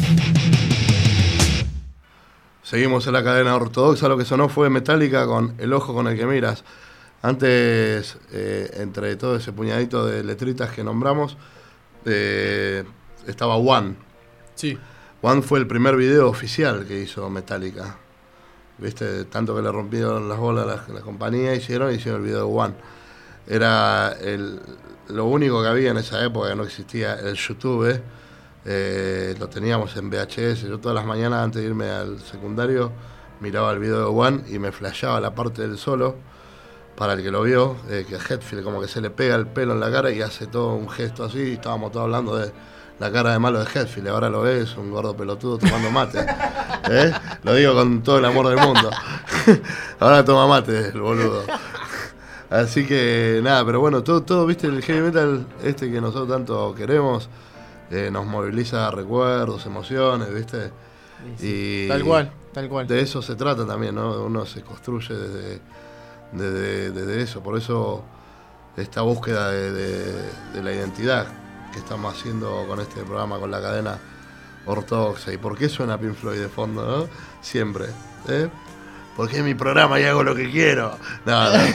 Seguimos en la cadena ortodoxa, lo que sonó fue Metallica con El ojo con el que miras. Antes, eh, entre todo ese puñadito de letritas que nombramos, eh, estaba One. Sí. One fue el primer video oficial que hizo Metallica. ¿Viste? Tanto que le rompieron las bolas a la, la compañía, hicieron, hicieron el video de One. Era el, lo único que había en esa época, que no existía el YouTube. Eh, lo teníamos en V H S. Yo todas las mañanas antes de irme al secundario miraba el video de One y me flashaba la parte del solo. Para el que lo vio, eh, que a Hetfield como que se le pega el pelo en la cara y hace todo un gesto así. Y estábamos todos hablando de la cara de malo de Hetfield. Ahora lo ves, un gordo pelotudo tomando mate. ¿Eh? Lo digo con todo el amor del mundo. Ahora toma mate el boludo. Así que nada, pero bueno, todo, todo, viste, el heavy metal este que nosotros tanto queremos, eh, nos moviliza recuerdos, emociones, viste. Sí, y tal cual, tal cual. De eso se trata también, ¿no? Uno se construye desde, desde, desde eso. Por eso esta búsqueda de, de, de la identidad que estamos haciendo con este programa, con la cadena ortodoxa. ¿Y por qué suena Pink Floyd de fondo, no? Siempre, ¿eh? Porque es mi programa y hago lo que quiero. Nada.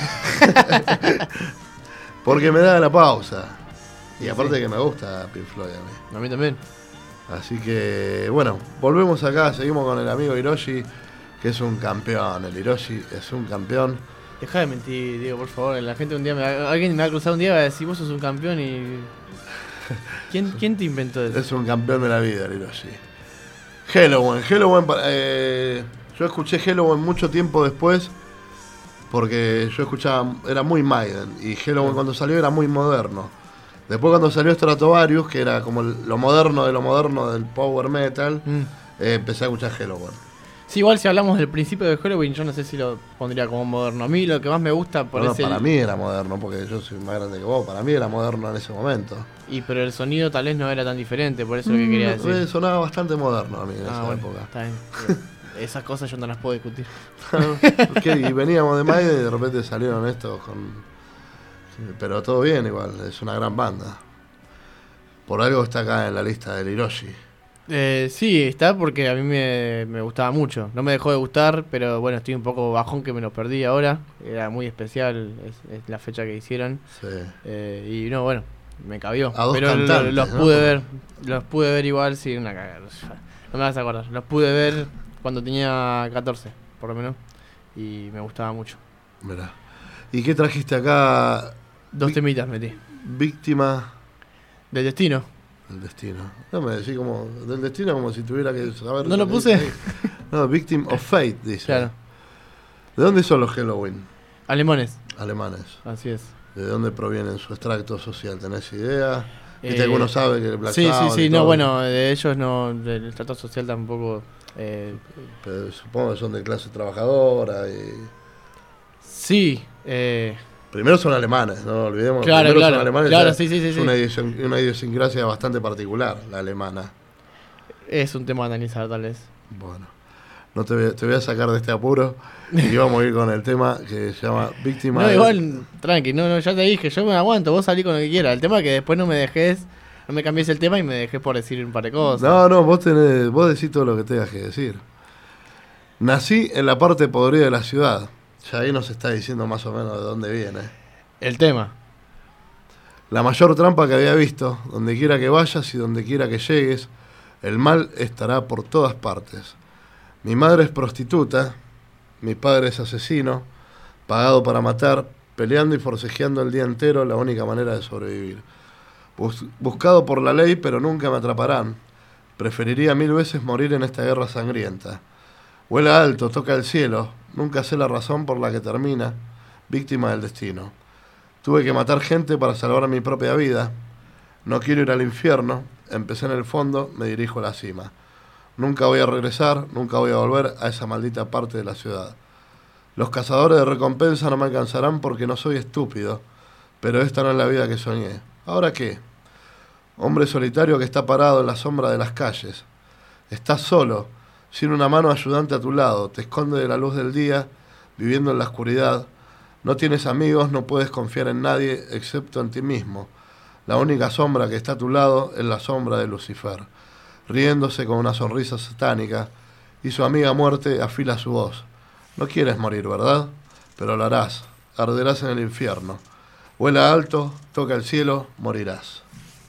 Porque me da la pausa. Y aparte sí, que me gusta Pink Floyd a mí. A mí también. Así que, bueno, volvemos acá, seguimos con el amigo Hiroshi, que es un campeón. El Hiroshi es un campeón. Deja de mentir, Diego, por favor. La gente un día, me va, alguien me va a cruzar un día y va a decir, vos sos un campeón y... ¿Quién, ¿quién te inventó eso? Es un campeón de la vida, el Hiroshi. Helloween, Helloween, eh, yo escuché Helloween mucho tiempo después, porque yo escuchaba, era muy Maiden, y Helloween cuando salió era muy moderno. Después cuando salió Stratovarius, que era como lo moderno de lo moderno del power metal, mm. eh, empecé a escuchar Helloween. Sí, igual si hablamos del principio de Helloween, yo no sé si lo pondría como moderno. A mí lo que más me gusta por no, ese... Para mí era moderno, porque yo soy más grande que vos, para mí era moderno en ese momento. Y pero el sonido tal vez no era tan diferente, por eso mm, es lo que quería decir. Eh, sonaba bastante moderno a mí en ah, esa bueno, época. Está bien. Esas cosas yo no las puedo discutir. Okay, y veníamos de Maiden y de repente salieron estos con... Pero todo bien igual, es una gran banda. Por algo está acá en la lista del Hiroshi. Eh, sí, está porque a mí me, me gustaba mucho. No me dejó de gustar, pero bueno, estoy un poco bajón que me lo perdí ahora. Era muy especial, es, es la fecha que hicieron. Sí. Eh, y no, bueno, me cabió. A dos pero cantantes, los ¿no? pude ver, los pude ver igual, sí, una cagada. No me vas a acordar. Los pude ver cuando tenía catorce, por lo menos. Y me gustaba mucho. Mirá. ¿Y qué trajiste acá? Dos Vi- temitas metí. Víctima... Del destino. El destino. No me decís como del destino como si tuviera que saber. ¿No lo puse? No, Victim of Fate, dice. Claro. ¿De dónde son los Helloween? Alemanes. Alemanes. Así es. ¿De dónde provienen su extracto social? ¿Tenés idea? Eh, Viste que uno sabe que el Black Sí, Sabbath sí, sí. y No, todo. bueno, de ellos no, del estrato social tampoco. Eh, Pero supongo que son de clase trabajadora y... sí, eh... Primero son alemanes, no olvidemos. Claro, Primero claro, son alemanes. claro, es sí, sí, sí, una, sí. idiosincrasia, una idiosincrasia bastante particular, la alemana. Es un tema a analizar, tal vez. Bueno, no te voy, te voy a sacar de este apuro y vamos a ir con el tema que se llama Víctima. No, de... igual, tranqui, no, no, ya te dije, yo me aguanto, vos salí con lo que quieras. El tema es que después no me dejes, no me cambies el tema y me dejes por decir un par de cosas. No, no, vos, tenés, vos decís todo lo que tengas que decir. Nací en la parte podrida de la ciudad. Ya ahí nos está diciendo más o menos de dónde viene. El tema. La mayor trampa que había visto, donde quiera que vayas y donde quiera que llegues, el mal estará por todas partes. Mi madre es prostituta, mi padre es asesino, pagado para matar, peleando y forcejeando el día entero, la única manera de sobrevivir. Bus- buscado por la ley, pero nunca me atraparán. Preferiría mil veces morir en esta guerra sangrienta. Vuela alto, toca el cielo, nunca sé la razón por la que termina, víctima del destino. Tuve que matar gente para salvar mi propia vida. No quiero ir al infierno. Empecé en el fondo, me dirijo a la cima. Nunca voy a regresar, nunca voy a volver a esa maldita parte de la ciudad. Los cazadores de recompensa no me alcanzarán porque no soy estúpido, pero esta no es la vida que soñé. ¿Ahora qué? Hombre solitario que está parado en la sombra de las calles. Estás solo, sin una mano ayudante a tu lado, te esconde de la luz del día, viviendo en la oscuridad. No tienes amigos, no puedes confiar en nadie excepto en ti mismo. La única sombra que está a tu lado es la sombra de Lucifer, riéndose con una sonrisa satánica y su amiga muerte afila su voz. No quieres morir, ¿verdad? Pero lo harás, arderás en el infierno. Vuela alto, toca el cielo, morirás.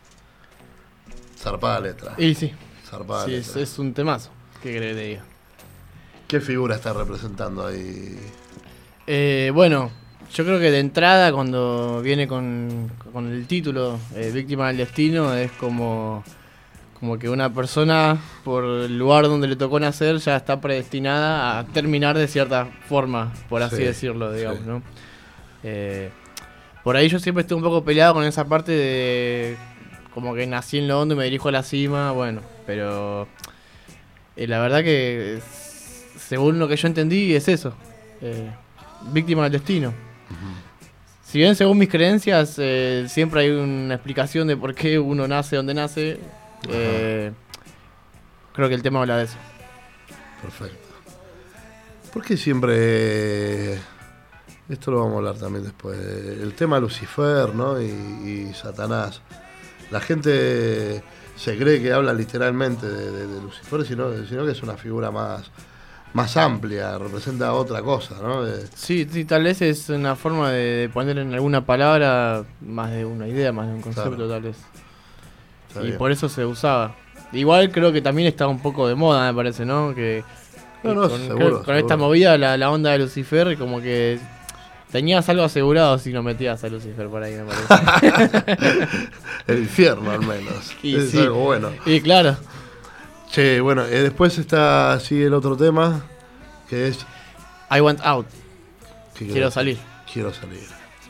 Zarpada letra. Y sí, Zarpada sí es, letra. es un temazo. ¿Qué querés que te diga? ¿Qué figura está representando ahí? Eh, bueno, yo creo que de entrada cuando viene con, con el título eh, Víctima del Destino es como, como que una persona por el lugar donde le tocó nacer ya está predestinada a terminar de cierta forma, por así Sí, decirlo, digamos, sí. ¿no? Eh, por ahí yo siempre estoy un poco peleado con esa parte de como que nací en lo hondo y me dirijo a la cima, bueno, pero eh, la verdad que es- según lo que yo entendí es eso. Eh, Víctima del destino. Si bien según mis creencias eh, siempre hay una explicación de por qué uno nace donde nace, eh, creo que el tema habla de eso. Perfecto. ¿Por qué siempre... Esto lo vamos a hablar también después. El tema Lucifer, ¿no? Y, y Satanás. La gente se cree que habla literalmente de, de- de Lucifer, sino, sino que es una figura más, más amplia, representa otra cosa, ¿no? De- Sí, sí, tal vez es una forma de, de poner en alguna palabra más de una idea, más de un concepto, Claro. tal vez. está Y bien. por eso se usaba. Igual creo que también está un poco de moda, me parece, ¿no? Que, No, que no, con, seguro, creo- con seguro. esta movida, la, la onda de Lucifer, como que tenías algo asegurado si no metías a Lucifer por ahí, me parece. El infierno, al menos. Y es sí. algo bueno. Y claro, Che, bueno, eh, después está así el otro tema, que es... I want out. que Quiero salir. Quiero salir.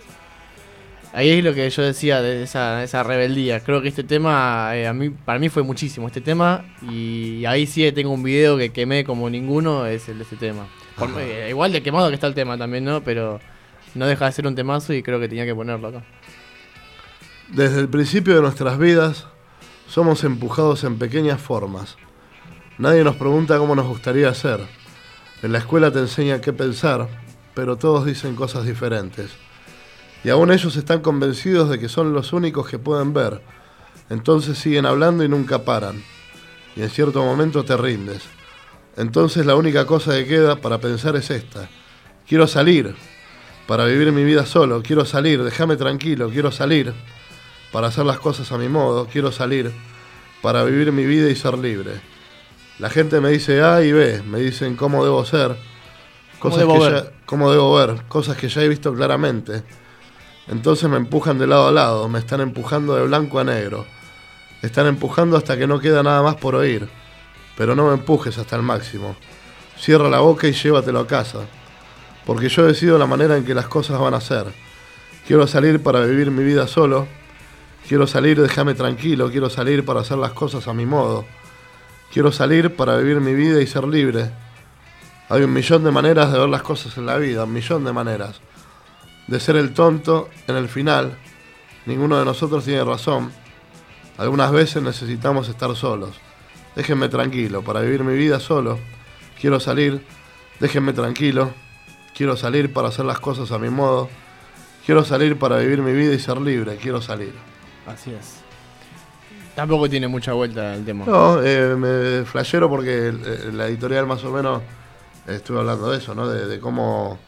Ahí es lo que yo decía de esa, esa rebeldía. Creo que este tema, eh, a mí, para mí fue muchísimo este tema. Y ahí sí tengo un video que quemé como ninguno, es el de este tema. Por- Ajá. eh, igual de quemado que está el tema también, ¿no? Pero no deja de ser un temazo y creo que tenía que ponerlo acá. Desde el principio de nuestras vidas, somos empujados en pequeñas formas. Nadie nos pregunta cómo nos gustaría ser. En la escuela te enseñan qué pensar, pero todos dicen cosas diferentes. Y aún ellos están convencidos de que son los únicos que pueden ver. Entonces siguen hablando y nunca paran. Y en cierto momento te rindes. Entonces la única cosa que queda para pensar es esta. Quiero salir, para vivir mi vida solo. Quiero salir, déjame tranquilo, quiero salir, para hacer las cosas a mi modo. Quiero salir, para vivir mi vida y ser libre. La gente me dice A y B, me dicen cómo debo ser, ¿Cómo cosas debo que ver? ya, cómo debo ver, cosas que ya he visto claramente. Entonces me empujan de lado a lado, me están empujando de blanco a negro. Están empujando hasta que no queda nada más por oír. Pero no me empujes hasta el máximo. Cierra la boca y llévatelo a casa. Porque yo decido la manera en que las cosas van a ser. Quiero salir para vivir mi vida solo. Quiero salir, déjame tranquilo. Quiero salir para hacer las cosas a mi modo. Quiero salir para vivir mi vida y ser libre. Hay un millón de maneras de ver las cosas en la vida, un millón de maneras. De ser el tonto en el final. Ninguno de nosotros tiene razón. Algunas veces necesitamos estar solos. Déjenme tranquilo, para vivir mi vida solo. Quiero salir, déjenme tranquilo. Quiero salir para hacer las cosas a mi modo. Quiero salir para vivir mi vida y ser libre. Quiero salir. Así es. Tampoco tiene mucha vuelta el tema. No, eh, me flashero porque eh, la editorial más o menos eh, estuve hablando de eso, ¿no? De, de cómo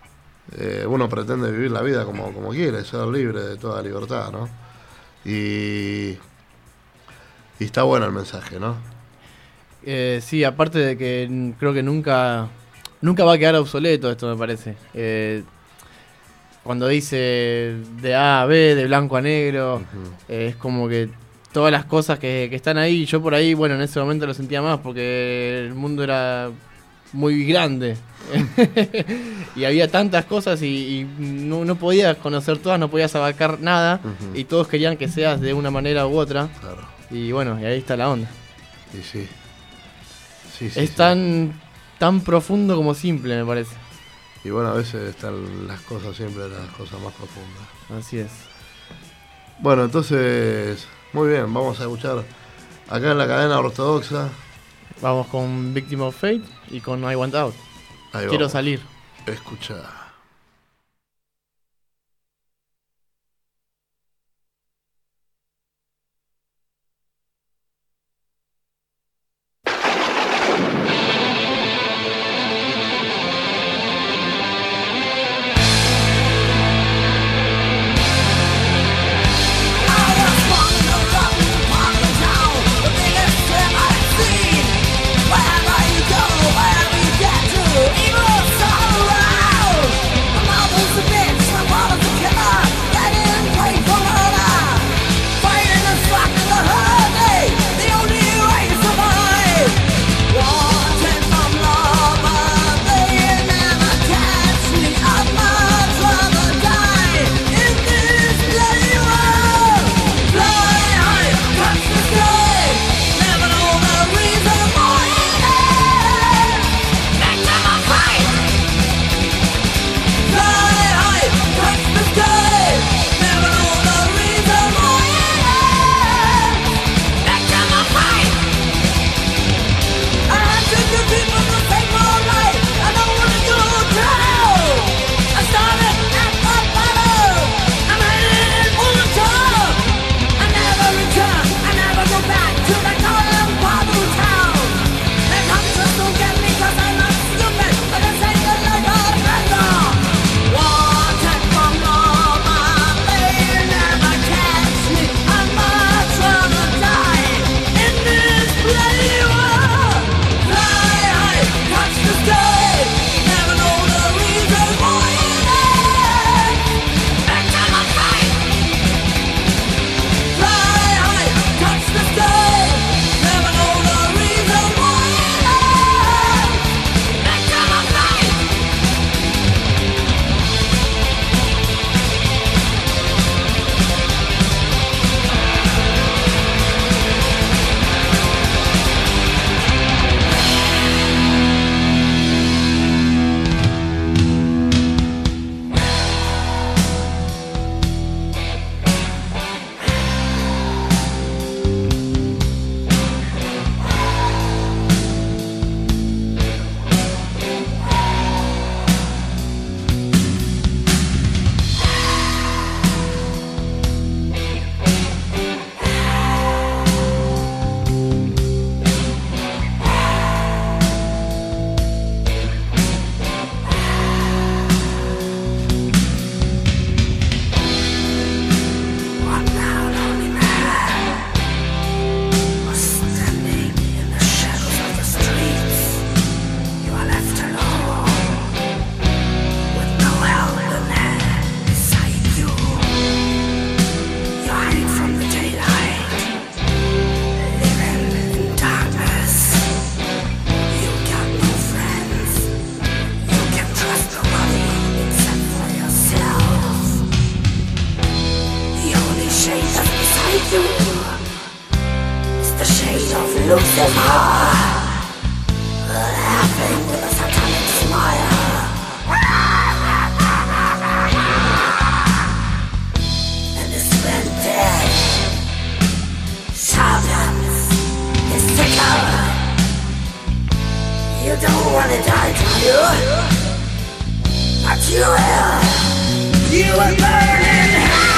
eh, uno pretende vivir la vida como, como quiere, ser libre de toda libertad, ¿no? Y, y está bueno el mensaje, ¿no? Eh, sí, aparte de que n- creo que nunca nunca va a quedar obsoleto esto, me parece. Eh, cuando dice de A a B, de blanco a negro, Ujú. eh, es como que todas las cosas que, que están ahí, yo por ahí, bueno, en ese momento lo sentía más porque el mundo era muy grande. Y había tantas cosas y, y no, no podías conocer todas, no podías abarcar nada. Ujú. Y todos querían que seas de una manera u otra. Claro. Y bueno, y ahí está la onda. Y sí. Sí, sí, Es sí. tan, tan profundo como simple, me parece. Y bueno, a veces están las cosas siempre, las cosas más profundas. Así es. Bueno, entonces, muy bien, vamos a escuchar acá en la cadena ortodoxa. Vamos con Victim of Fate y con I Want Out. Ahí Quiero vamos. salir. Escucha. Quiero You don't wanna die, do you? But you will. You will burn in hell.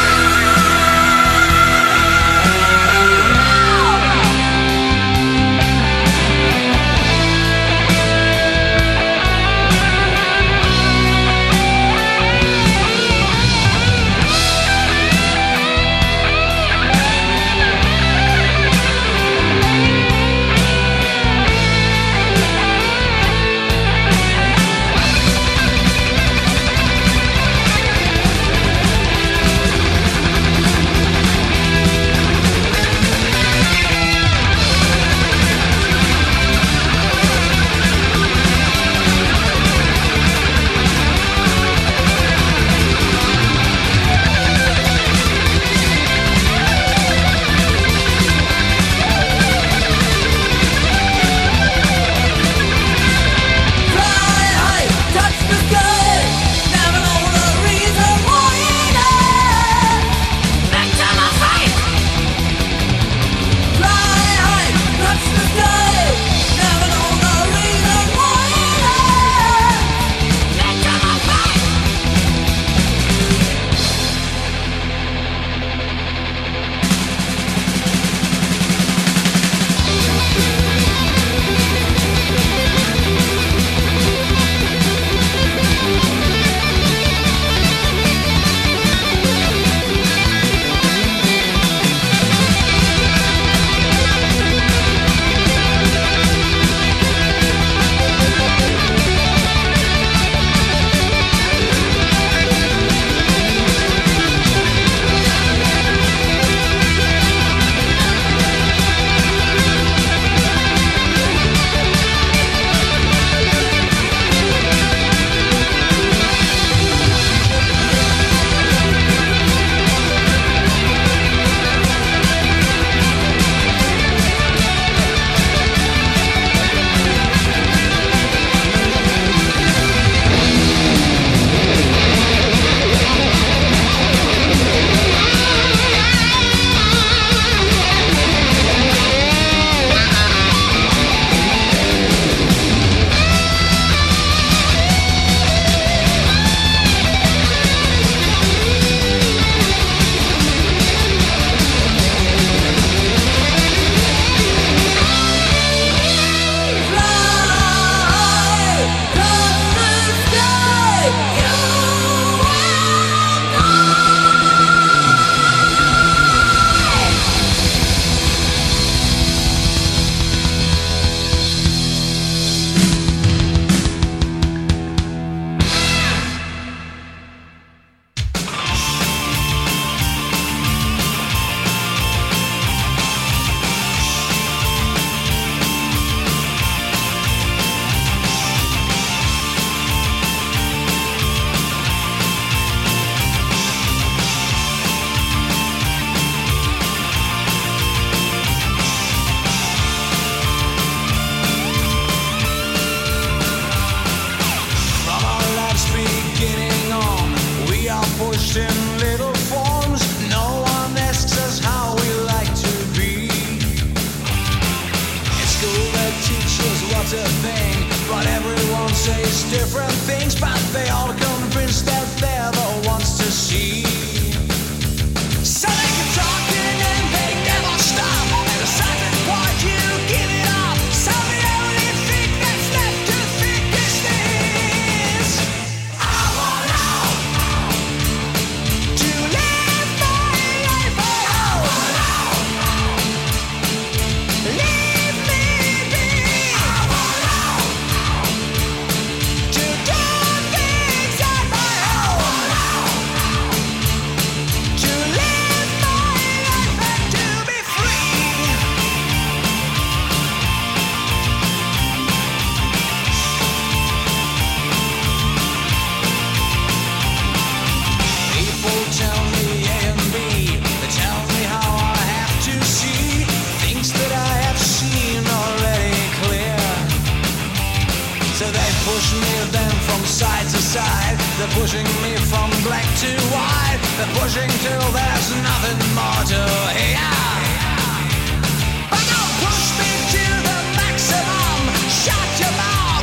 They're pushing me from black to white. They're pushing till there's nothing more to hear. But don't push me to the maximum. Shut your mouth.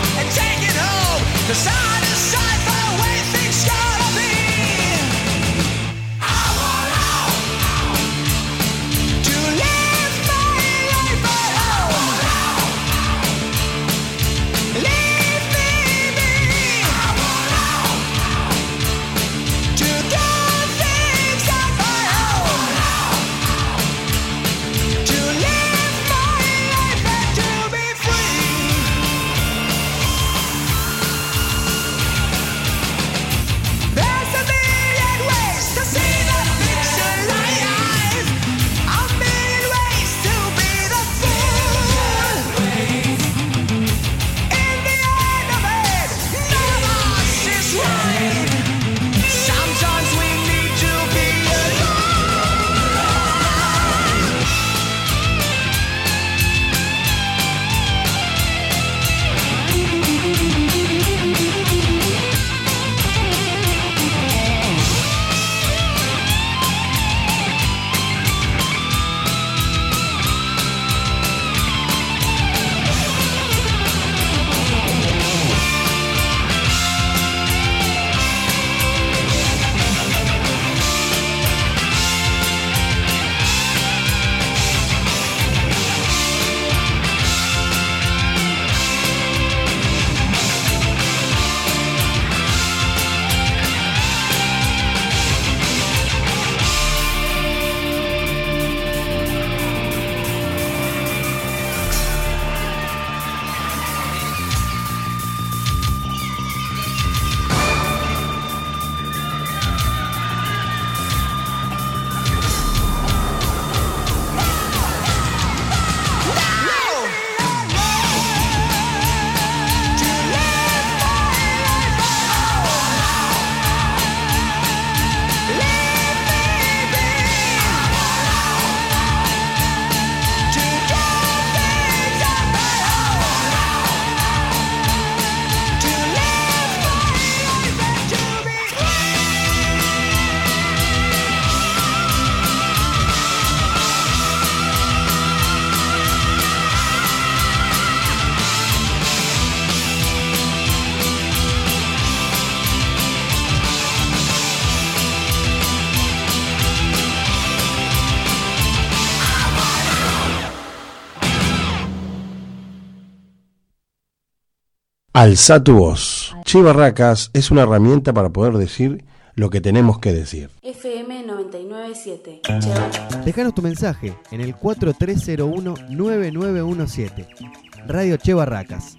Alza tu voz. Che Barracas es una herramienta para poder decir lo que tenemos que decir. F M noventa y nueve punto siete. Déjanos tu mensaje en el cuatro tres cero uno nueve nueve uno siete. Radio Che Barracas.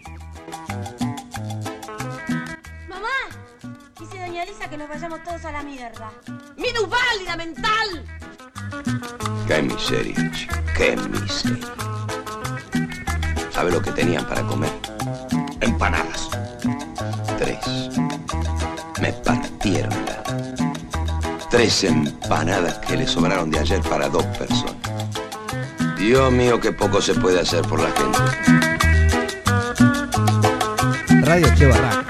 ¡Mamá! Dice doña Elisa que nos vayamos todos a la mierda. ¡Minusválida mental! ¡Qué miseria, chico! ¡Qué miseria! ¿Sabe lo que tenían para comer? Empanadas. Tres. Me partieron la... Tres empanadas que le sobraron de ayer para dos personas. Dios mío, qué poco se puede hacer por la gente. Radio Che Barracas.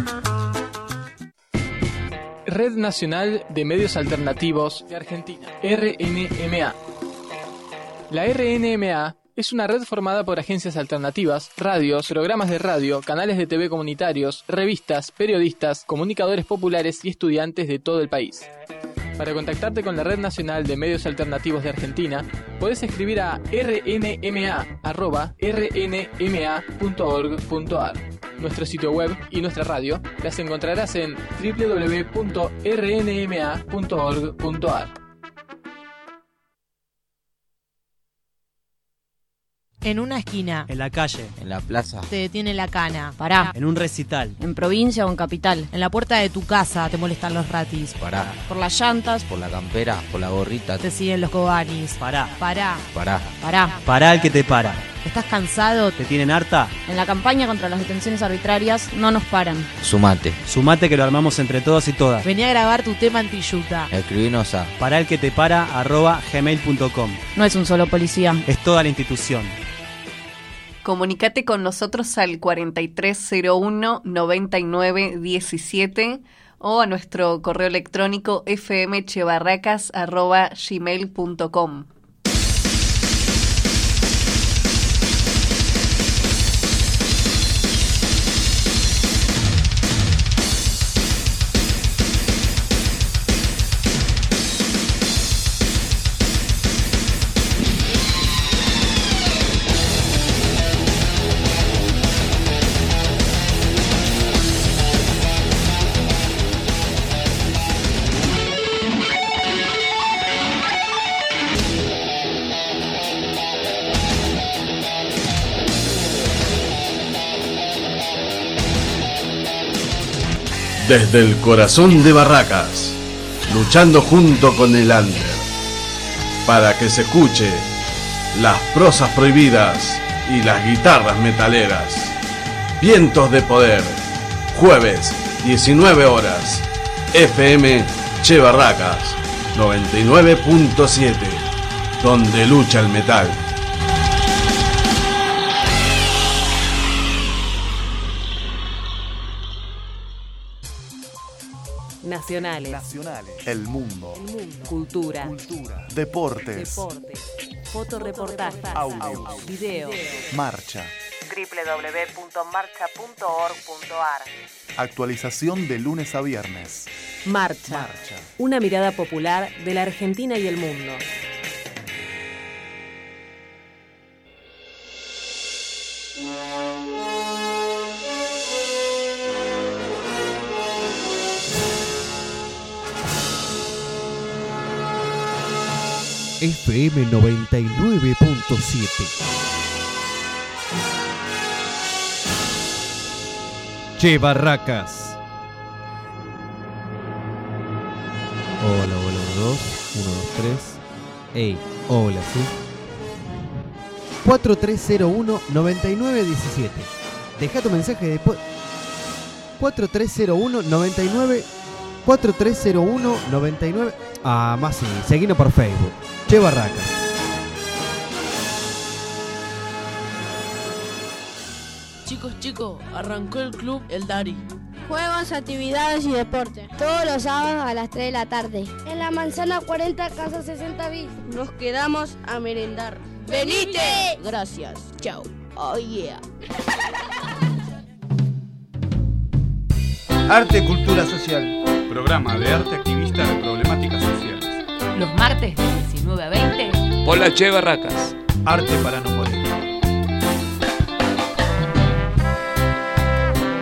Red Nacional de Medios Alternativos de Argentina, R N M A. La R N M A es una red formada por agencias alternativas, radios, programas de radio, canales de T V comunitarios, revistas, periodistas, comunicadores populares y estudiantes de todo el país. Para contactarte con la Red Nacional de Medios Alternativos de Argentina, podés escribir a r n m a arroba r n m a punto org punto a r. Nuestro sitio web y nuestra radio las encontrarás en w w w punto r n m a punto org punto a r. En una esquina, en la calle, en la plaza, te detiene la cana. Pará. En un recital, en provincia o en capital. En la puerta de tu casa te molestan los ratis. Pará. Por las llantas, por la campera, por la gorrita. Te siguen los cobanis. Pará. Pará. Pará. Pará. Pará el que te para. ¿Estás cansado? ¿Te tienen harta? En la campaña contra las detenciones arbitrarias no nos paran. Sumate. Sumate que lo armamos entre todos y todas. Vení a grabar tu tema en Tiyuta. Escribinos a pará el que te para arroba gmail punto com. No es un solo policía. Es toda la institución. Comunicate con nosotros al cuarenta y tres cero uno noventa y nueve diecisiete o a nuestro correo electrónico f m chebarracas arroba gmail punto com. Desde el corazón de Barracas, luchando junto con el under, para que se escuche las prosas prohibidas y las guitarras metaleras. Vientos de Poder, jueves, diecinueve horas, F M Che Barracas, noventa y nueve punto siete, donde lucha el metal. Nacionales. Nacionales. El mundo. El mundo. Cultura. Cultura. Deportes. Deportes. Fotoreportajes. Audios. Videos. Marcha. w w w punto marcha punto org punto a r. Actualización de lunes a viernes. Marcha. Marcha. Una mirada popular de la Argentina y el mundo. F M noventa y nueve punto siete. Che Barracas. Hola, hola, uno, dos, uno, dos, tres. Ey, hola, sí. cuatro tres cero uno nueve nueve uno siete. Deja tu mensaje después. cuatro tres cero uno nueve nueve cuatro tres cero uno nueve nueve. Ah, más sí, seguinos por Facebook. Che Barracas. Chicos, chicos, arrancó el club El Dari. Juegos, actividades y deporte. Todos los sábados a las tres de la tarde. En la manzana cuarenta, casa sesenta bis. Nos quedamos a merendar. ¡Venite! Gracias. Chao. Oh yeah. Arte y Cultura Social. Programa de arte activista de problemáticas sociales. Los martes de diecinueve a veinte. Por la Che Barracas. Arte para no morir.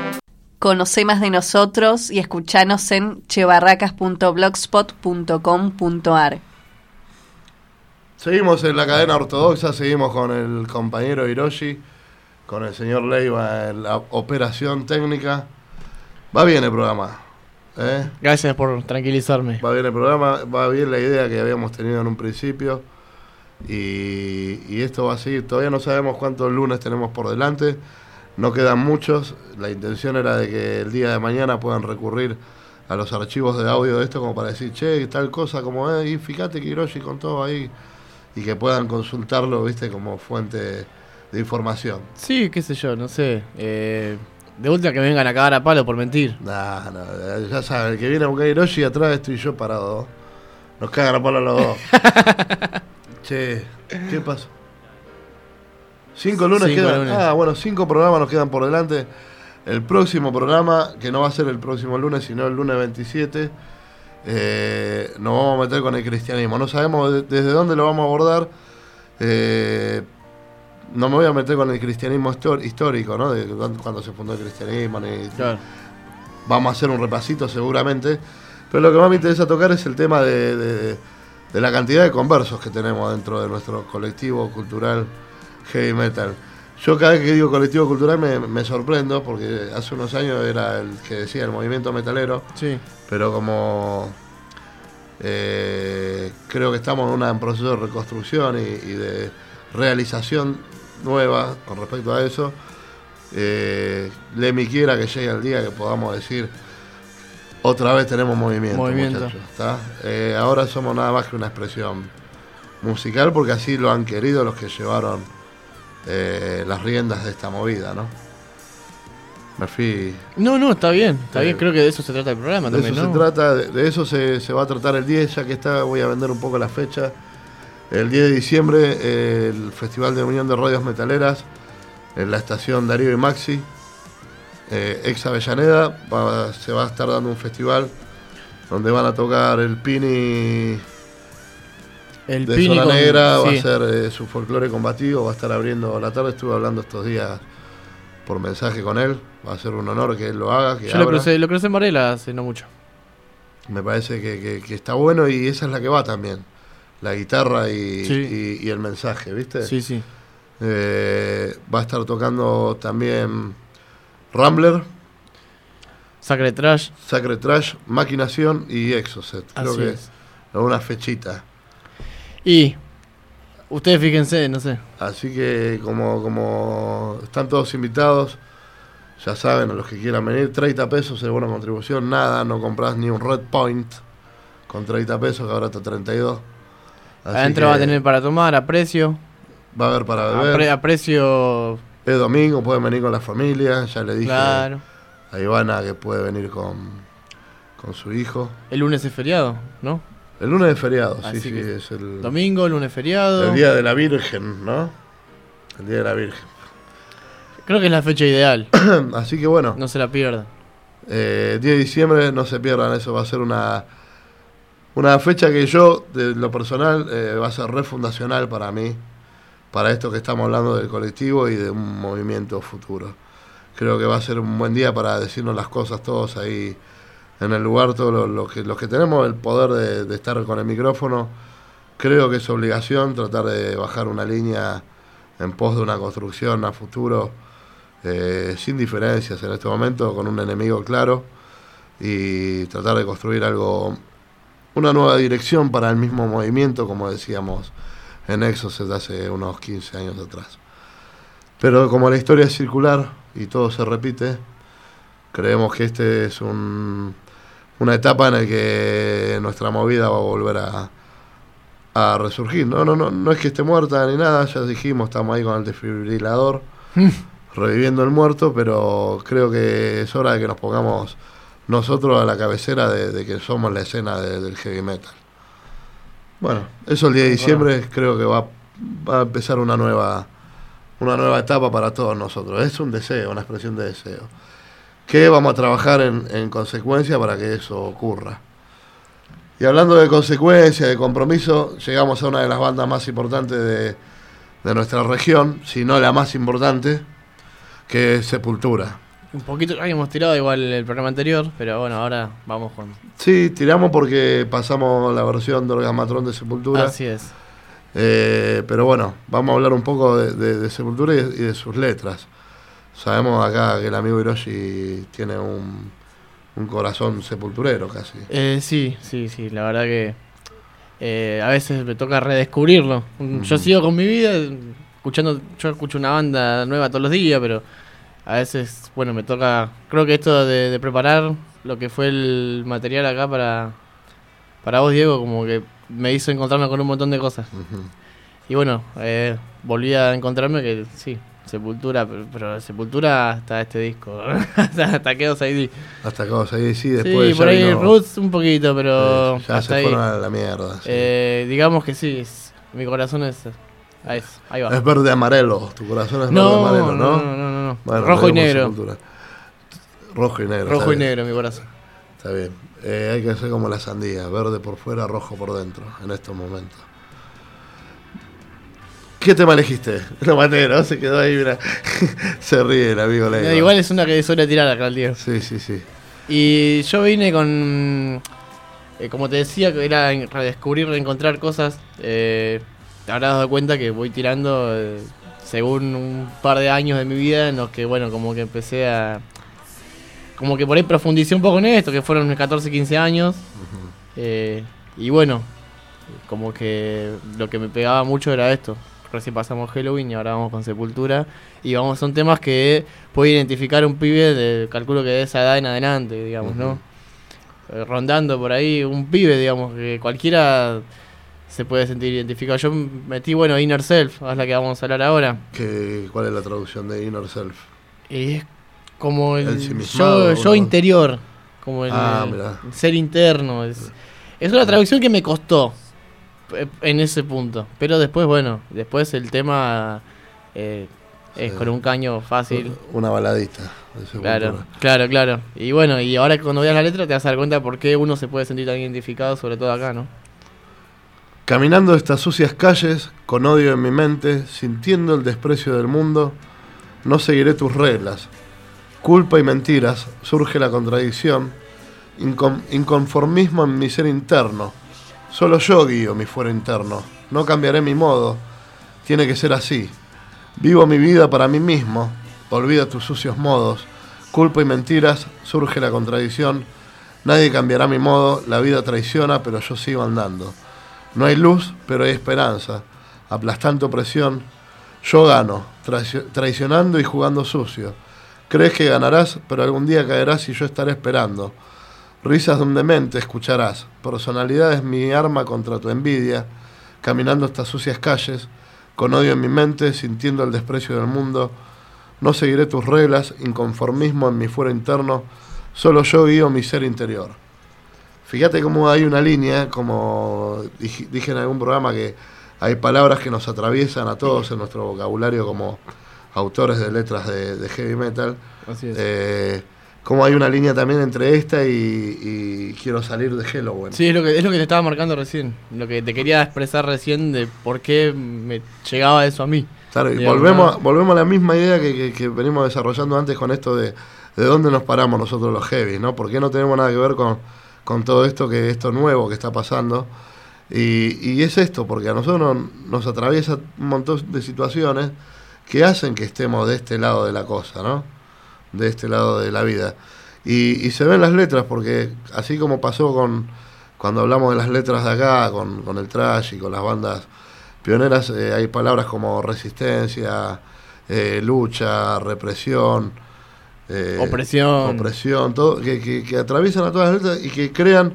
Conocé más de nosotros y escuchanos en chebarracas punto blogspot punto com punto ar. Seguimos en la cadena ortodoxa, seguimos con el compañero Hiroshi, con el señor Leiva en la operación técnica. Va bien el programa. ¿eh? Gracias por tranquilizarme. Va bien el programa, va bien la idea que habíamos tenido en un principio. Y, y esto va a seguir. Todavía no sabemos cuántos lunes tenemos por delante. No quedan muchos. La intención era de que el día de mañana puedan recurrir a los archivos de audio de esto como para decir, che, tal cosa como es, y fíjate que Hiroshi contó ahí, y que puedan consultarlo, viste, como fuente de información. Sí, qué sé yo, no sé. Eh, de última que me vengan a cagar a palo por mentir. Nah, no, ya saben, el que viene a buscar a Hiroshi, atrás estoy yo parado. Nos cagan a palo los dos. Che, ¿qué pasó? Cinco lunes Cinco quedan. lunes. Ah, bueno, cinco programas nos quedan por delante. El próximo programa, que no va a ser el próximo lunes, sino el lunes veintisiete, eh, nos vamos a meter con el cristianismo. No sabemos de, desde dónde lo vamos a abordar. Eh, no me voy a meter con el cristianismo histor- histórico, ¿no? De cuando, cuando se fundó el cristianismo. Ni, Claro. Vamos a hacer un repasito seguramente. Pero lo que más me interesa tocar es el tema de, de, de la cantidad de conversos que tenemos dentro de nuestro colectivo cultural heavy metal. Yo cada vez que digo colectivo cultural me, me sorprendo, porque hace unos años era el que decía el movimiento metalero, Sí. pero como eh, creo que estamos en una, en proceso de reconstrucción y, y de realización nueva con respecto a eso, eh, Lemmy quiera que llegue el día que podamos decir otra vez tenemos movimiento, Movimiento. muchachos, ¿está? Eh, ahora somos nada más que una expresión musical, porque así lo han querido los que llevaron eh, las riendas de esta movida, ¿no? Me fui. No, no, está bien. Está Eh, bien, creo que de eso se trata el programa De también, eso ¿no? se trata, de, de eso se, se va a tratar el diez, ya que está, voy a vender un poco la fecha. El diez de diciembre, eh, el Festival de Unión de Radios Metaleras, en la estación Darío y Maxi, eh, ex Avellaneda, va- se va a estar dando un festival donde van a tocar el Pini El de Pini Zona con- Negra, va sí. a ser eh, su folclore combativo, va a estar abriendo la tarde. Estuve hablando estos días por mensaje con él, va a ser un honor que él lo haga, que Yo lo abra. crucé, lo crucé en Varela hace no mucho. Me parece que, que- que está bueno, y esa es la que va también. La guitarra y, Sí. y- y el mensaje, ¿viste? Sí, sí. Eh, va a estar tocando también Rambler, Sacred Trash. Sacred Trash, Maquinación y Exocet. Creo Así que es. es una fechita. Y ustedes fíjense, no sé. Así que como, como están todos invitados, ya saben, a los que quieran venir, treinta pesos es buena contribución, nada, no compras ni un Red Point con treinta pesos, que ahora está treinta y dos. Así Adentro que va a tener para tomar a precio. va a haber para A, beber. pre- a precio. Es domingo, pueden venir con la familia, ya le dije Claro. a Ivana que puede venir con, con su hijo. El lunes es feriado, ¿no? El lunes es feriado, sí, Así sí, que es el, Domingo, lunes feriado. el Día de la Virgen, ¿no? El Día de la Virgen. Creo que es la fecha ideal. Así que bueno, No se la pierdan. eh, diez de diciembre, no se pierdan, eso va a ser una, una fecha que yo, de lo personal, eh, va a ser refundacional para mí, para esto que estamos hablando del colectivo y de un movimiento futuro. Creo que va a ser un buen día para decirnos las cosas todos ahí en el lugar, todos los, los que, los que tenemos el poder de, de estar con el micrófono. Creo que es obligación tratar de bajar una línea en pos de una construcción a futuro, eh, sin diferencias en este momento, con un enemigo claro, y tratar de construir algo, una nueva dirección para el mismo movimiento, como decíamos en Exocet hace unos quince años atrás. Pero como la historia es circular y todo se repite, creemos que este es un, una etapa en la que nuestra movida va a volver a, a resurgir. No, no, no, no es que esté muerta ni nada, ya dijimos, estamos ahí con el desfibrilador, reviviendo el muerto, pero creo que es hora de que nos pongamos nosotros a la cabecera de, de que somos la escena de- del heavy metal. Bueno, eso el día de diciembre creo que va, va a empezar una nueva, una nueva etapa para todos nosotros. Es un deseo, una expresión de deseo. Que vamos a trabajar en, en consecuencia para que eso ocurra. Y hablando de consecuencia, de compromiso, llegamos a una de las bandas más importantes de, de nuestra región, si no la más importante, que es Sepultura. Un poquito, habíamos tirado igual el programa anterior, pero bueno, ahora vamos con... Sí, tiramos porque pasamos la versión de Orgasmatrón de Sepultura. Así es. Eh, pero bueno, vamos a hablar un poco de, de, de Sepultura y de, y de sus letras. Sabemos acá que el amigo Hiroshi tiene un, un corazón sepulturero casi. Eh, sí, sí, sí, la verdad que eh, a veces me toca redescubrirlo. Uh-huh. Yo sigo con mi vida, escuchando, yo escucho una banda nueva todos los días, pero a veces, bueno, me toca, creo que esto de, de preparar lo que fue el material acá para, para vos, Diego, como que me hizo encontrarme con un montón de cosas. Uh-huh. Y bueno, eh, volví a encontrarme que sí, Sepultura, pero, pero Sepultura hasta este disco, hasta, hasta Chaos I D. Hasta Chaos I D, sí, después sí, por ahí vino, Roots un poquito, pero eh, ya hasta se ahí. fueron a la mierda. Sí. Eh, digamos que sí, es, mi corazón es... Ahí, ahí va. Es verde amarelo, tu corazón es no, verde amarelo, ¿no? No, no, no, no. Bueno, rojo y negro. Sepultura. Rojo y negro. Rojo y negro, mi corazón. Está bien. Eh, hay que hacer como la sandía, verde por fuera, rojo por dentro, en estos momentos. ¿Qué tema elegiste? Lo maté, ¿no? Se quedó ahí, mira. Se ríe el amigo Leiva. No, igual es una que suele tirar acá el tío. Sí, sí, sí. Y yo vine con... Eh, como te decía, que era redescubrir, reencontrar cosas. Eh, te habrás dado cuenta que voy tirando eh, según un par de años de mi vida en los que, bueno, como que empecé a... Como que por ahí profundicé un poco en esto, que fueron catorce, quince años. Uh-huh. eh, y bueno, como que lo que me pegaba mucho era esto. Recién pasamos Halloween y ahora vamos con Sepultura. Y vamos, son temas que puede identificar un pibe de, calculo que de esa edad en adelante, digamos, uh-huh. ¿no? Eh, rondando por ahí, un pibe, digamos, que cualquiera se puede sentir identificado. Yo metí, bueno, Inner Self, es la que vamos a hablar ahora. ¿Qué, ¿Cuál es la traducción de Inner Self? Y es como el, el yo, yo interior, como el, ah, el ser interno. Es, es una traducción que me costó en ese punto, pero después, bueno, después el tema eh, es sí. con un caño fácil. Una baladita. Claro, claro, claro. Y bueno, y ahora cuando veas la letra te vas a dar cuenta por qué uno se puede sentir tan identificado, sobre todo acá, ¿no? Caminando estas sucias calles, con odio en mi mente, sintiendo el desprecio del mundo, no seguiré tus reglas. Culpa y mentiras, surge la contradicción, incon- inconformismo en mi ser interno. Solo yo guío mi fuero interno, no cambiaré mi modo, tiene que ser así. Vivo mi vida para mí mismo, olvida tus sucios modos. Culpa y mentiras, surge la contradicción. Nadie cambiará mi modo, la vida traiciona, pero yo sigo andando. No hay luz, pero hay esperanza. Aplastante opresión, yo gano, traicio- traicionando y jugando sucio. Crees que ganarás, pero algún día caerás y yo estaré esperando. Risas de un demente escucharás. Personalidad es mi arma contra tu envidia. Caminando estas sucias calles, con odio en mi mente, sintiendo el desprecio del mundo. No seguiré tus reglas, inconformismo en mi fuero interno. Solo yo guío mi ser interior. Fíjate cómo hay una línea, como dije, dije en algún programa, que hay palabras que nos atraviesan a todos en nuestro vocabulario como autores de letras de, de heavy metal. Así es. Eh, como hay una línea también entre esta y, y quiero salir de Halloween. Sí, es lo que es lo que te estaba marcando recién, lo que te quería expresar recién de por qué me llegaba eso a mí. Claro, y digamos, volvemos, ¿no? volvemos a la misma idea que, que, que venimos desarrollando antes con esto de de dónde nos paramos nosotros los heavy, ¿no? ¿Por qué no tenemos nada que ver con, con todo esto que esto nuevo que está pasando? Y, y es esto, porque a nosotros nos, nos atraviesa un montón de situaciones que hacen que estemos de este lado de la cosa, ¿no? De este lado de la vida. Y, y se ven las letras, porque así como pasó con cuando hablamos de las letras de acá, con, con el thrash y con las bandas pioneras, eh, hay palabras como resistencia, eh, lucha, represión, eh, opresión, opresión todo, que, que, que atraviesan a todas las letras y que crean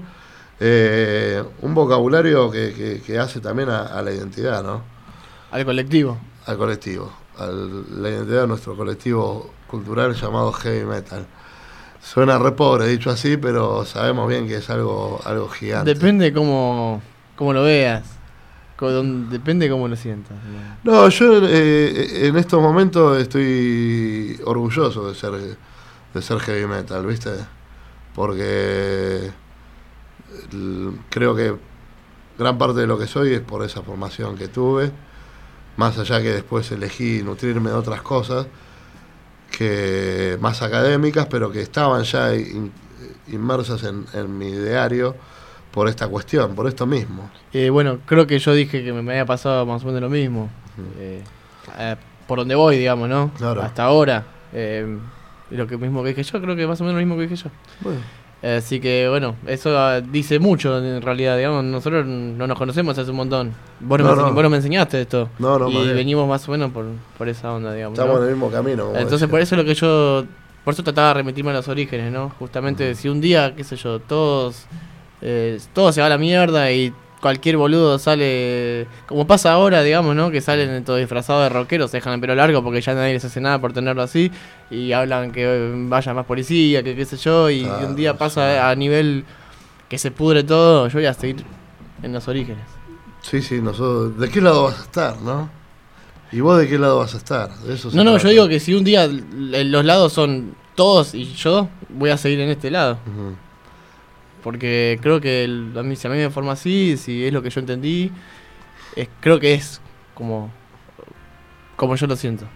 eh, un vocabulario que, que, que hace también a, a la identidad, ¿no? Al colectivo. Al colectivo, a la identidad de nuestro colectivo cultural llamado heavy metal. Suena re pobre dicho así, pero sabemos bien que es algo algo gigante. Depende cómo, cómo lo veas, con, depende cómo lo sientas. No, yo eh, en estos momentos estoy orgulloso de ser de ser heavy metal, ¿viste? Porque creo que gran parte de lo que soy es por esa formación que tuve, más allá que después elegí nutrirme de otras cosas que más académicas, pero que estaban ya in, inmersas en, en mi ideario por esta cuestión, por esto mismo. Eh, bueno, creo que yo dije que me había pasado más o menos lo mismo. Uh-huh. eh, eh, por donde voy, digamos, ¿no? Claro. Hasta ahora. Eh, lo que mismo que dije yo, creo que más o menos lo mismo que dije yo. Bueno. Eh, así que, bueno, eso uh, dice mucho en realidad, digamos. Nosotros no nos conocemos hace un montón. Vos no, no, me, no. Vos no me enseñaste esto. No, no, y venimos más o menos por, por esa onda, digamos. Estamos ¿no? en el mismo camino. Entonces, decía. por eso es lo que yo... Por eso trataba de remitirme a los orígenes, ¿no? Justamente, uh-huh. si un día, qué sé yo, todos... Eh, todo se va a la mierda y cualquier boludo sale, como pasa ahora, digamos, ¿no? Que salen todos disfrazados de rockeros, se dejan el pelo largo porque ya nadie les hace nada por tenerlo así y hablan que vaya más policía, que qué sé yo, y claro, un día pasa sí. a nivel que se pudre todo, yo voy a seguir en los orígenes. Sí, sí, nosotros, ¿de qué lado vas a estar, no? ¿Y vos de qué lado vas a estar? De eso no, no, trata. Yo digo que si un día los lados son todos y yo, voy a seguir en este lado. Uh-huh. Porque creo que el, a mí, si a mí me forma así, si es lo que yo entendí, es, creo que es como, como yo lo siento.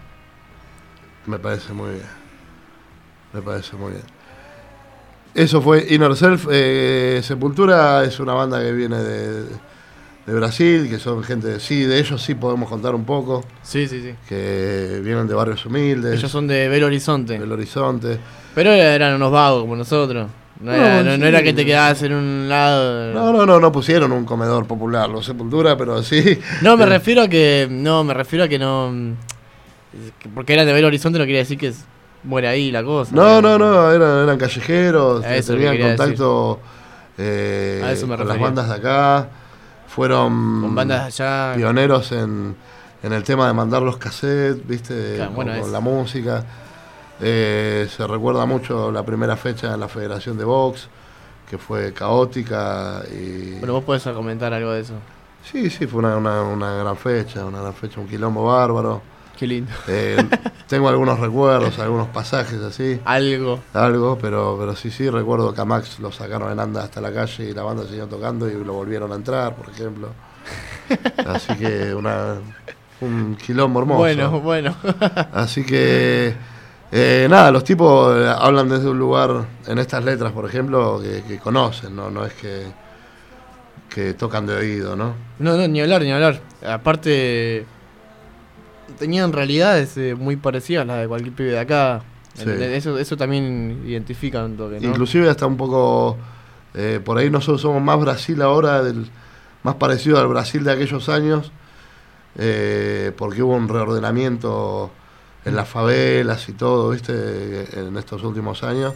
Me parece muy bien. Me parece muy bien. Eso fue Inner Self. Eh, Sepultura es una banda que viene de, de Brasil, que son gente, sí, de ellos sí podemos contar un poco. Sí, sí, sí. Que vienen de barrios humildes. Ellos son de Belo Horizonte. Belo Horizonte. Pero eran unos vagos como nosotros. No era, no, no era que te quedabas en un lado. No, no, no, no pusieron un comedor popular, los Sepultura, pero sí. No, me refiero a que. No, me refiero a que no. Que porque eran de Belo Horizonte no quiere decir que muere ahí la cosa. No, no, no, eran, eran callejeros, tenían contacto eh, a eso me con las bandas de acá. Fueron con bandas de allá. Pioneros en, en el tema de mandar los cassettes, ¿viste? Claro, con, bueno, con la música. Eh, se recuerda mucho la primera fecha en la Federación de Box, que fue caótica. Y... Bueno, vos podés comentar algo de eso. Sí, sí, fue una, una, una gran fecha, una gran fecha, un quilombo bárbaro. Qué lindo. Eh, tengo algunos recuerdos, algunos pasajes así. Algo. Algo, pero, pero sí, sí, recuerdo que a Max lo sacaron en anda hasta la calle y la banda siguió tocando y lo volvieron a entrar, por ejemplo. Así que una, un quilombo hermoso. Bueno, bueno. Así que... Eh, nada, los tipos hablan desde un lugar en estas letras, por ejemplo, que, que conocen, ¿no? No es que, que tocan de oído, ¿no? No, no, ni hablar, ni hablar. Aparte, tenían realidades eh, muy parecidas a las de cualquier pibe de acá. Sí. Eso, eso también identifica un toque, ¿no? Inclusive hasta un poco, eh, por ahí nosotros somos más Brasil ahora, del, más parecido al Brasil de aquellos años, eh, porque hubo un reordenamiento en las favelas y todo, ¿viste? En estos últimos años.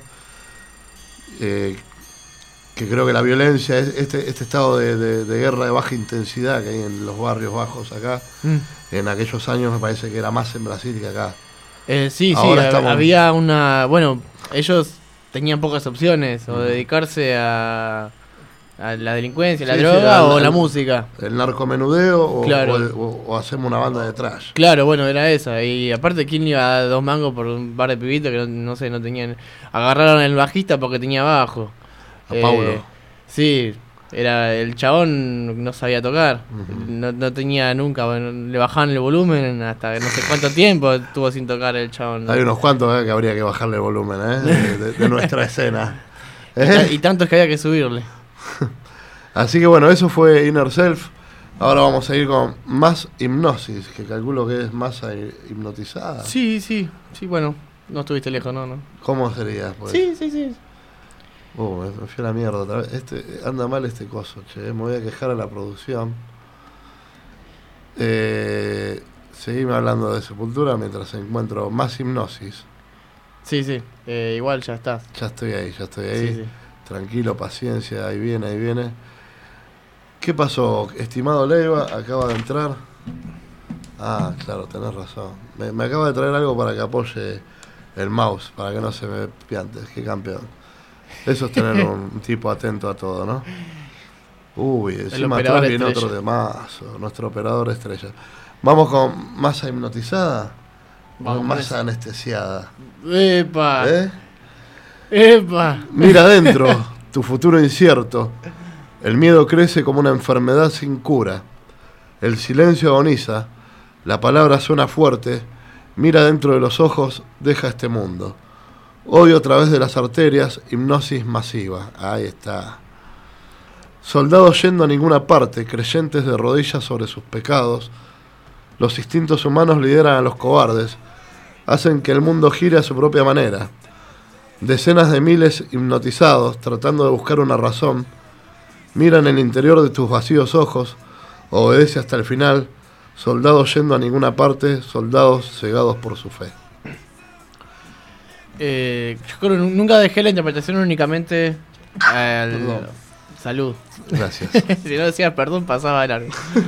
Eh, que creo que la violencia, este, este estado de, de, de guerra de baja intensidad que hay en los barrios bajos acá, mm. en aquellos años me parece que era más en Brasil que acá. Eh, sí, Ahora sí, estamos... había una... Bueno, ellos tenían pocas opciones, o dedicarse a... a la delincuencia, la sí, droga sí, la, o la, la música. El narcomenudeo o, claro. o, o, o hacemos una banda de trash. Claro, bueno, era esa. Y aparte, ¿quién iba a dos mangos por un par de pibitos que no, no sé, no tenían... Agarraron el bajista porque tenía bajo. A eh, Paulo. Sí, era el chabón no sabía tocar. Uh-huh. no, no tenía nunca... Bueno, le bajaban el volumen hasta no sé cuánto tiempo estuvo sin tocar el chabón. Hay unos cuantos eh, que habría que bajarle el volumen, ¿eh? De, de, de nuestra escena. ¿Eh? Y, y tantos que había que subirle. Así que bueno, eso fue Inner Self. Ahora vamos a ir con Más Hipnosis, que calculo que es masa hipnotizada. Sí, sí, sí, bueno, no estuviste lejos, no, no. ¿Cómo sería? Pues? Sí, sí, sí. Uh, me, me fui a la mierda otra vez. Este, anda mal este coso, che. Me voy a quejar a la producción. Eh, seguime hablando de Sepultura mientras encuentro Más Hipnosis. Sí, sí, eh, igual ya está. Ya estoy ahí, ya estoy ahí. Sí, sí. Tranquilo, paciencia, ahí viene, ahí viene. ¿Qué pasó, estimado Leiva? Acaba de entrar. Ah, claro, tenés razón. Me, me acaba de traer algo para que apoye el mouse, para que no se me piante. Qué campeón. Eso es tener un, un tipo atento a todo, ¿no? Uy, encima atrás viene otro de mazo, nuestro operador estrella. Vamos con masa hipnotizada. Vamos masa anestesiada. ¡Epa! ¿Eh? ¡Epa! Mira adentro, tu futuro incierto. El miedo crece como una enfermedad sin cura. El silencio agoniza. La palabra suena fuerte Mira dentro de los ojos, deja este mundo. Odio a través de las arterias, hipnosis masiva. Ahí está. Soldados yendo a ninguna parte, creyentes de rodillas sobre sus pecados. Los instintos humanos lideran a los cobardes, hacen que el mundo gire a su propia manera. Decenas de miles hipnotizados, tratando de buscar una razón, miran el interior de tus vacíos ojos, obedece hasta el final, soldados yendo a ninguna parte, soldados cegados por su fe. Eh, yo creo que nunca dejé la interpretación únicamente al... Perdón. Salud. Gracias. Si no decías perdón, pasaba largo.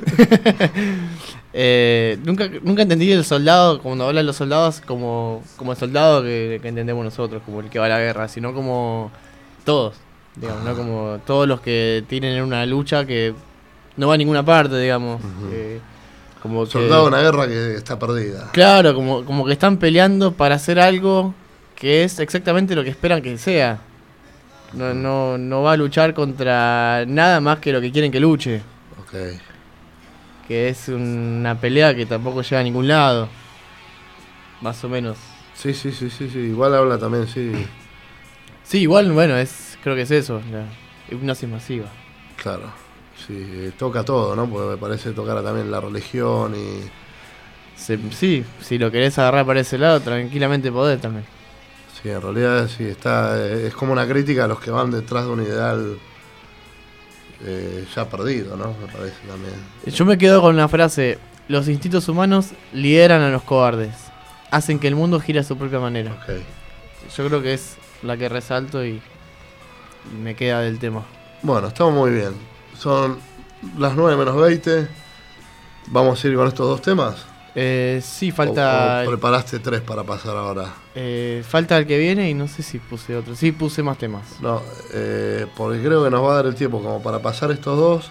eh, nunca, nunca entendí el soldado, cuando hablan los soldados, como, como el soldado que, que entendemos nosotros, como el que va a la guerra, sino como todos, digamos, ¿no? Como todos los que tienen una lucha que no va a ninguna parte, digamos. Uh-huh. eh, como que, Soldado de una guerra que está perdida. Claro, como, como que están peleando para hacer algo que es exactamente lo que esperan que sea. No, no, no va a luchar contra nada más que lo que quieren que luche. Ok. Que es una pelea que tampoco llega a ningún lado. Más o menos. Sí, sí, sí, sí, sí. Igual habla también, sí. Sí, igual, bueno, es creo que es eso, la hipnosis masiva. Claro. Sí, eh, toca todo, ¿no? Porque me parece tocar también la religión y... Se, sí, si lo querés agarrar para ese lado, tranquilamente podés también. Sí, en realidad sí, está, es como una crítica a los que van detrás de un ideal eh, ya perdido, ¿no? Me parece también. Yo me quedo con la frase: los instintos humanos lideran a los cobardes, hacen que el mundo gire a su propia manera. Okay. Yo creo que es la que resalto y, y me queda del tema. Bueno, estamos muy bien. Son las nueve menos veinte. ¿Vamos a ir con estos dos temas? Eh, sí, falta... ¿O, o preparaste tres para pasar ahora? Eh, falta el que viene y no sé si puse otro. Sí, puse más temas. No, eh, porque creo que nos va a dar el tiempo como para pasar estos dos,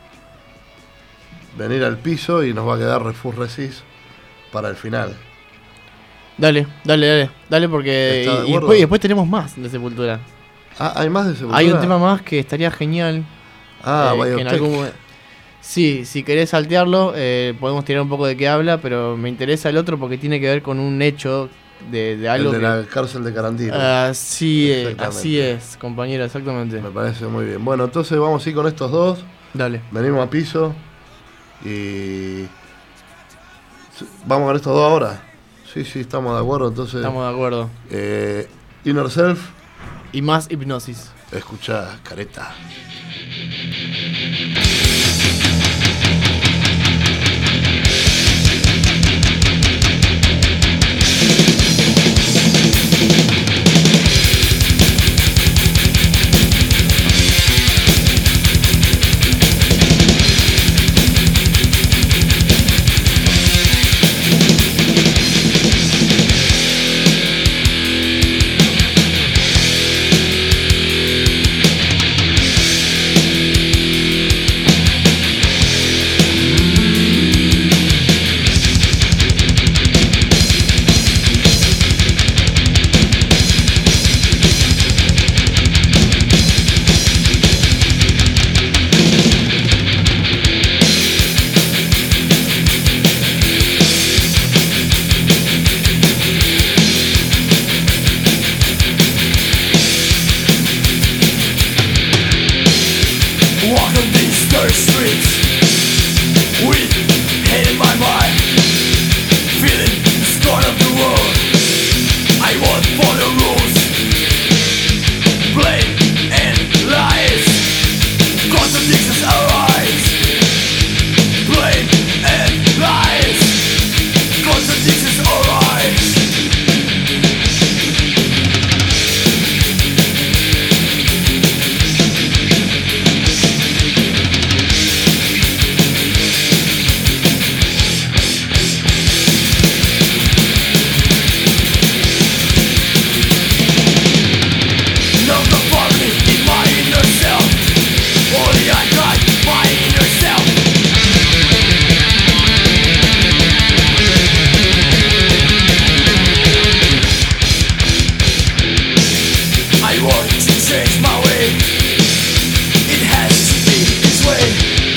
venir al piso y nos va a quedar Refus Resis para el final. Dale, dale, dale. Dale porque... Y, y, después, y después tenemos más de Sepultura. Ah, ¿hay más de Sepultura? Hay un tema más que estaría genial. Ah, eh, que en algún... Sí, si querés saltearlo, eh, podemos tirar un poco de qué habla, pero me interesa el otro porque tiene que ver con un hecho de, de algo. El de que... la cárcel de Carandino. Así es, así es, compañero, exactamente. Me parece muy bien. Bueno, entonces vamos a ir con estos dos. Dale. Venimos a piso y... ¿Vamos con estos dos ahora? Sí, sí, estamos de acuerdo, entonces... Estamos de acuerdo. Eh, Inner Self. Y más hipnosis. Escuchá, careta.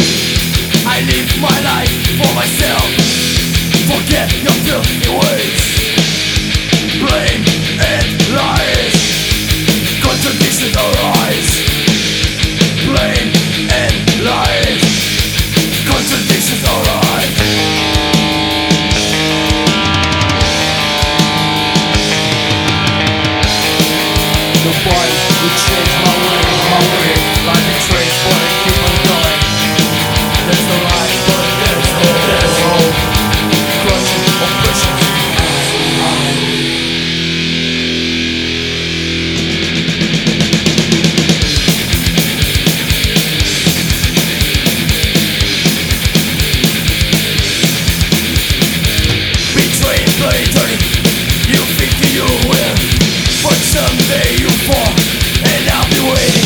My life for myself. Forget your filthy ways. Nobody will change my way, my way. Like a train, but I keep on going. There's no light, but there's hope, there's hope. Crushing oppression. Betrayed, played dirty. You think you will, but someday you fall, and I'll be waiting.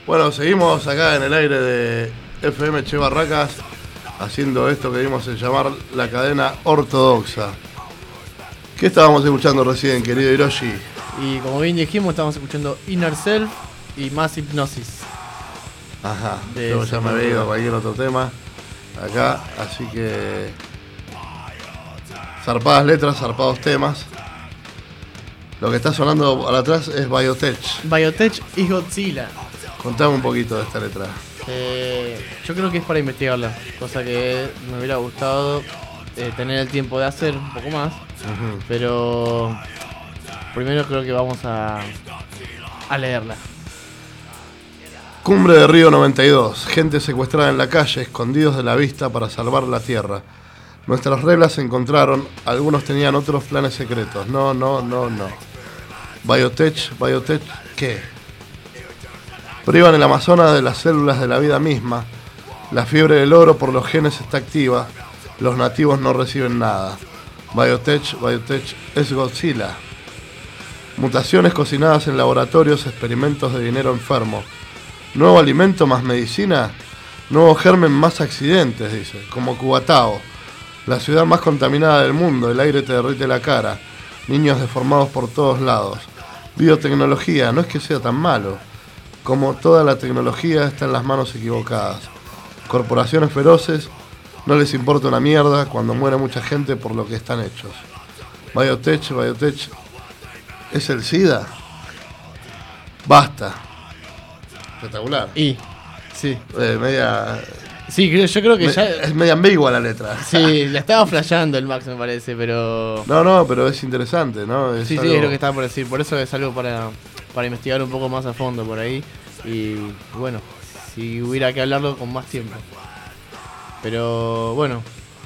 Bueno, seguimos acá en el aire de F M Che Barracas, haciendo esto que dimos en llamar la cadena ortodoxa. ¿Qué estábamos escuchando recién, querido Hiroshi? Y como bien dijimos, estábamos escuchando Inner Self y Más Hipnosis. Ajá, De yo ese ya me había ido a momento. cualquier otro tema acá, así que zarpadas letras, zarpados temas. Lo que está sonando al atrás es Biotech. Biotech y Godzilla. Contame un poquito de esta letra. Eh, yo creo que es para investigarla, cosa que me hubiera gustado eh, tener el tiempo de hacer un poco más. Ujú. Pero primero creo que vamos a, a leerla. Cumbre de Río noventa y dos. Gente secuestrada en la calle, escondidos de la vista para salvar la tierra. Nuestras reglas se encontraron, algunos tenían otros planes secretos. No, no, no, no. Biotech, Biotech, ¿qué? Privan el Amazonas de las células de la vida misma. La fiebre del oro por los genes está activa. Los nativos no reciben nada. Biotech, Biotech es Godzilla. Mutaciones cocinadas en laboratorios, experimentos de dinero enfermo. Nuevo alimento más medicina. Nuevo germen más accidentes, dice. Como Cubatao. La ciudad más contaminada del mundo. El aire te derrite la cara. Niños deformados por todos lados. Biotecnología. No es que sea tan malo. Como toda la tecnología está en las manos equivocadas. Corporaciones feroces. No les importa una mierda cuando muere mucha gente por lo que están hechos. Biotech, Biotech. ¿Es el SIDA? Basta. Espectacular. Y, sí. Eh, media... Sí, creo, yo creo que me- ya... Es media ambigua la letra. Sí, la estaba flasheando el Max, me parece, pero... No, no, pero es interesante, ¿no? Es Sí, algo- sí, es lo que estaba por decir. Por eso es algo para, para investigar un poco más a fondo por ahí. Y bueno, si hubiera que hablarlo con más tiempo. Pero bueno,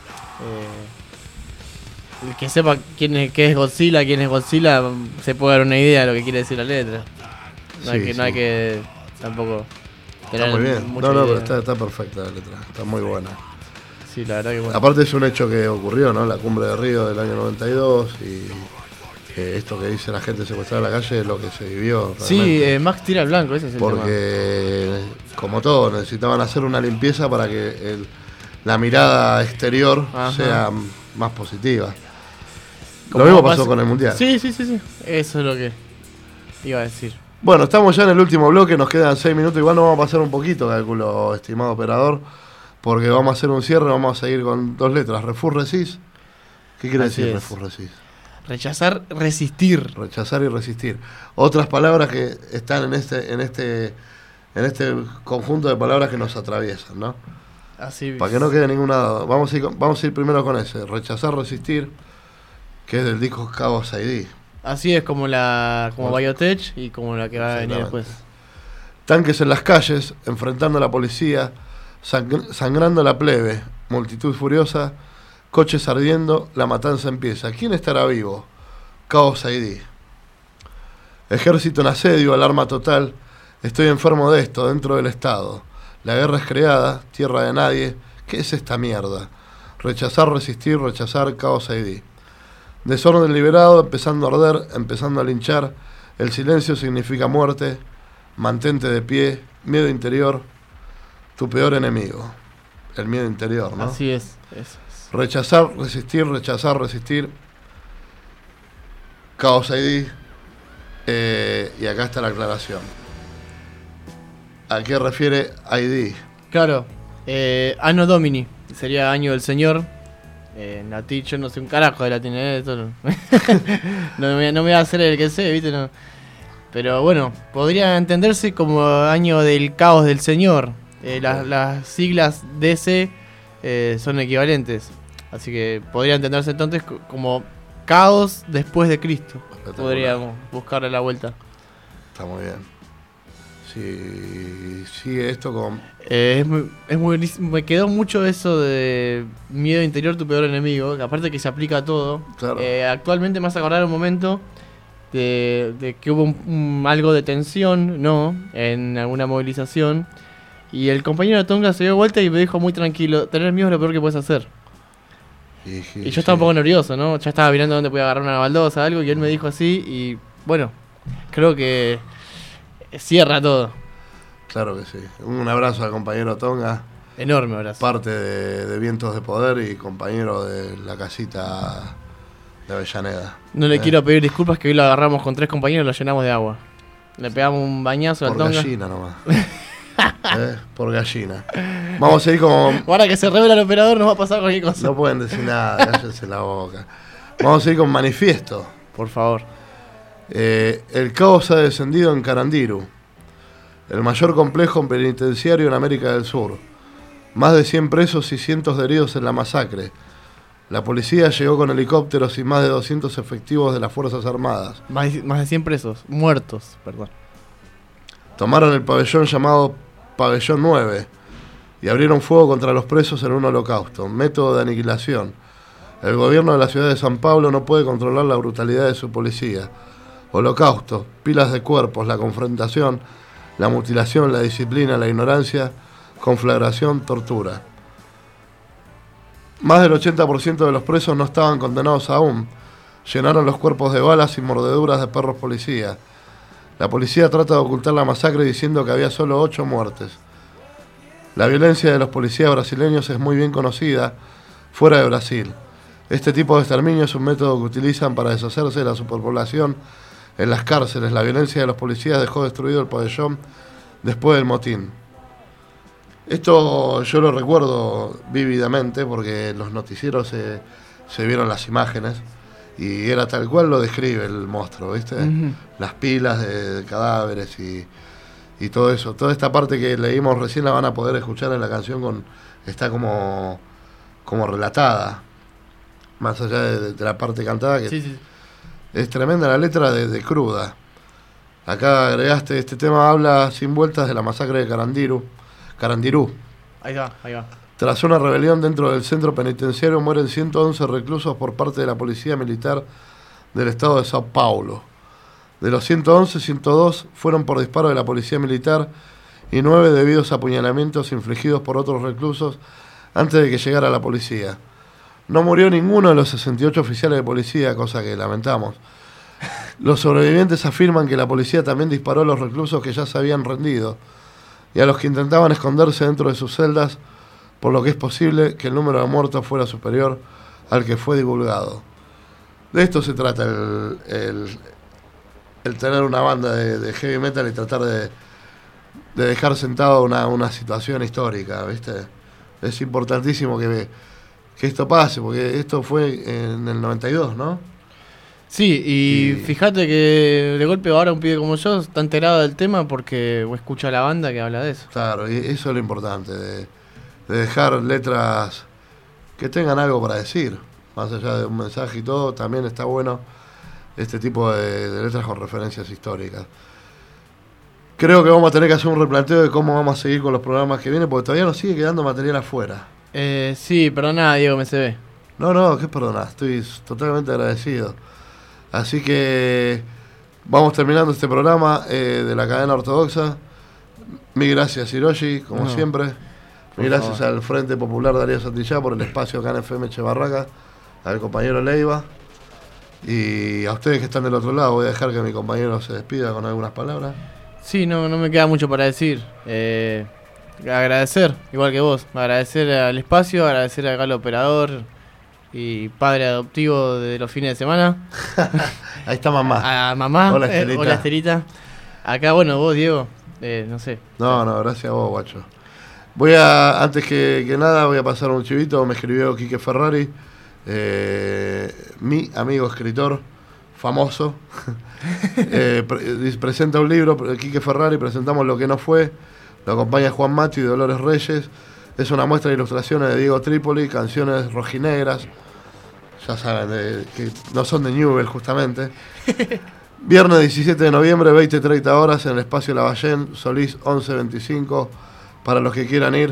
eh, el que sepa quién es, qué es Godzilla, quién es Godzilla, se puede dar una idea de lo que quiere decir la letra. No, hay, Sí, que, sí. no hay que tampoco Está tener muy bien. mucha No, no, idea. pero está, está perfecta la letra. Está muy buena. Sí, la verdad que bueno. Aparte es un hecho que ocurrió, ¿no? La cumbre de Río del año noventa y dos y eh, esto que dice la gente secuestrada en la calle es lo que se vivió. Sí, realmente. eh, Max tira al blanco, ese es el tema. Porque, como todo, necesitaban hacer una limpieza para que el- la mirada exterior Ajá. sea más positiva. Lo Como mismo pasó basi- con el Mundial. Sí, sí, sí, sí. Eso es lo que iba a decir. Bueno, estamos ya en el último bloque, nos quedan seis minutos, igual nos vamos a pasar un poquito, calculo, estimado operador, porque vamos a hacer un cierre, vamos a seguir con dos letras. Refus Resist. ¿Qué quiere Así decir es. Refus Resist? Rechazar, resistir. Rechazar y resistir. Otras palabras que están en este, en este, en este conjunto de palabras que nos atraviesan, ¿no? Así Para que no quede ninguna duda. Vamos a ir, con- vamos a ir primero con ese. Rechazar, resistir, que es del disco Chaos I D. Así es como la como Biotech y como la que va a venir después. Tanques en las calles, enfrentando a la policía, sang- sangrando a la plebe, multitud furiosa, coches ardiendo, la matanza empieza. ¿Quién estará vivo? Chaos I D. Ejército en asedio, alarma total. Estoy enfermo de esto, dentro del Estado. La guerra es creada, tierra de nadie. ¿Qué es esta mierda? Rechazar, resistir, rechazar, Chaos I D. Desorden liberado, empezando a arder, empezando a linchar. El silencio significa muerte. Mantente de pie. Miedo interior. Tu peor enemigo. El miedo interior, ¿no? Así es. Eso es. Rechazar, resistir, rechazar, resistir. Chaos I D. Eh, y acá está la aclaración. ¿A qué refiere I D? Claro. Eh, Anno Domini. Sería año del señor. Eh, latín, yo no sé un carajo de latín, eh, esto no. no, me, voy a- no me voy a hacer el que sé, ¿viste? No. Pero bueno, podría entenderse como año del caos del señor. Eh, las, las siglas D C eh, son equivalentes. Así que podría entenderse entonces co- como caos después de Cristo. Podríamos buscarle la vuelta. Está muy bien. Si sigue esto con... Eh, es muy, es muy buenísimo. Me quedó mucho eso de miedo interior, tu peor enemigo. Que aparte que se aplica a todo. Claro. Eh, actualmente me hace acordar un momento de, de que hubo un- un- algo de tensión, ¿no? En alguna movilización. Y el compañero de Tonga se dio vuelta y me dijo muy tranquilo: tener miedo es lo peor que puedes hacer. Y, Y yo estaba un poco nervioso, ¿no? Ya estaba mirando dónde podía agarrar una baldosa o algo. Y él me dijo así. Y bueno, creo que cierra todo. Claro que sí. Un abrazo al compañero Tonga. Enorme abrazo. Parte de, de Vientos de Poder y compañero de la casita de Avellaneda. No le ¿Eh? quiero pedir disculpas que hoy lo agarramos con tres compañeros y lo llenamos de agua. Le pegamos un bañazo al Por Tonga. gallina nomás. ¿Eh? Por gallina. Vamos a ir con... Ahora que se revela el operador nos va a pasar cualquier cosa. No pueden decir nada, cállense la boca. Vamos a ir con Manifiesto. Por favor. Eh, el caos ha descendido en Carandiru, el mayor complejo penitenciario en América del Sur. Más de cien presos y cientos de heridos en la masacre. La policía llegó con helicópteros y más de doscientos efectivos de las Fuerzas Armadas. Más, más de cien presos, muertos, perdón. Tomaron el pabellón llamado Pabellón nueve y abrieron fuego contra los presos en un holocausto, método de aniquilación. El gobierno de la ciudad de San Pablo no puede controlar la brutalidad de su policía. Holocausto, pilas de cuerpos, la confrontación, la mutilación, la disciplina, la ignorancia, conflagración, tortura. Más del ochenta por ciento de los presos no estaban condenados aún. Llenaron los cuerpos de balas y mordeduras de perros policía. La policía trata de ocultar la masacre diciendo que había solo ocho muertes. La violencia de los policías brasileños es muy bien conocida fuera de Brasil. Este tipo de exterminio es un método que utilizan para deshacerse de la superpoblación en las cárceles. La violencia de los policías dejó destruido el pabellón después del motín. Esto yo lo recuerdo vívidamente porque en los noticieros se, se vieron las imágenes y era tal cual lo describe el monstruo, ¿viste? Uh-huh. Las pilas de, de cadáveres y, y todo eso. Toda esta parte que leímos recién la van a poder escuchar en la canción, con está como, como relatada, más allá de, de la parte cantada, que sí, sí. Es tremenda la letra de, de cruda. Acá agregaste, este tema habla sin vueltas de la masacre de Carandiru. Carandirú. Ahí va, ahí va. Tras una rebelión dentro del centro penitenciario mueren ciento once reclusos por parte de la policía militar del estado de Sao Paulo. De los ciento once, ciento dos fueron por disparo de la policía militar y nueve debidos a apuñalamientos infligidos por otros reclusos antes de que llegara la policía. No murió ninguno de los sesenta y ocho oficiales de policía, cosa que lamentamos. Los sobrevivientes afirman que la policía también disparó a los reclusos que ya se habían rendido y a los que intentaban esconderse dentro de sus celdas, por lo que es posible que el número de muertos fuera superior al que fue divulgado. De esto se trata el, el, el tener una banda de, de heavy metal y tratar de, de dejar sentado una, una situación histórica, ¿viste? Es importantísimo que, que esto pase, porque esto fue en el noventa y dos, ¿no? Sí, y, y fíjate que de golpe ahora un pibe como yo está enterado del tema porque escucha a la banda que habla de eso. Claro, y eso es lo importante, de, de dejar letras que tengan algo para decir, más allá de un mensaje y todo. También está bueno este tipo de, de letras con referencias históricas. Creo que vamos a tener que hacer un replanteo de cómo vamos a seguir con los programas que vienen, porque todavía nos sigue quedando material afuera. Eh, sí, perdona, Diego, me se ve. No, no, qué perdona, estoy totalmente agradecido. Así que vamos terminando este programa eh, de la cadena ortodoxa. Mil gracias, Hiroshi, como no, siempre. Mil gracias favor. Al Frente Popular Darío Santillá por el espacio acá en F M Chebarraca, al compañero Leiva. Y a ustedes que están del otro lado, voy a dejar que mi compañero se despida con algunas palabras. Sí, no, no me queda mucho para decir. Eh, agradecer, igual que vos, agradecer al espacio, agradecer acá al operador y padre adoptivo de los fines de semana. Ahí está mamá. A mamá. Hola, Estelita. Eh, hola, Estelita. Acá, bueno, vos, Diego, eh, no sé. No, no, gracias a vos, guacho. Voy a, antes que, que nada, voy a pasar un chivito. Me escribió Quique Ferrari, eh, mi amigo escritor, famoso. eh, pre- presenta un libro, Quique Ferrari, presentamos Lo que no fue. Lo acompaña Juan Mati y Dolores Reyes. Es una muestra de ilustraciones de Diego Trípoli, canciones rojinegras, ya saben, de, que no son de Newell justamente. Viernes diecisiete de noviembre, veinte treinta horas, en el espacio Lavallén, Solís once veinticinco, para los que quieran ir.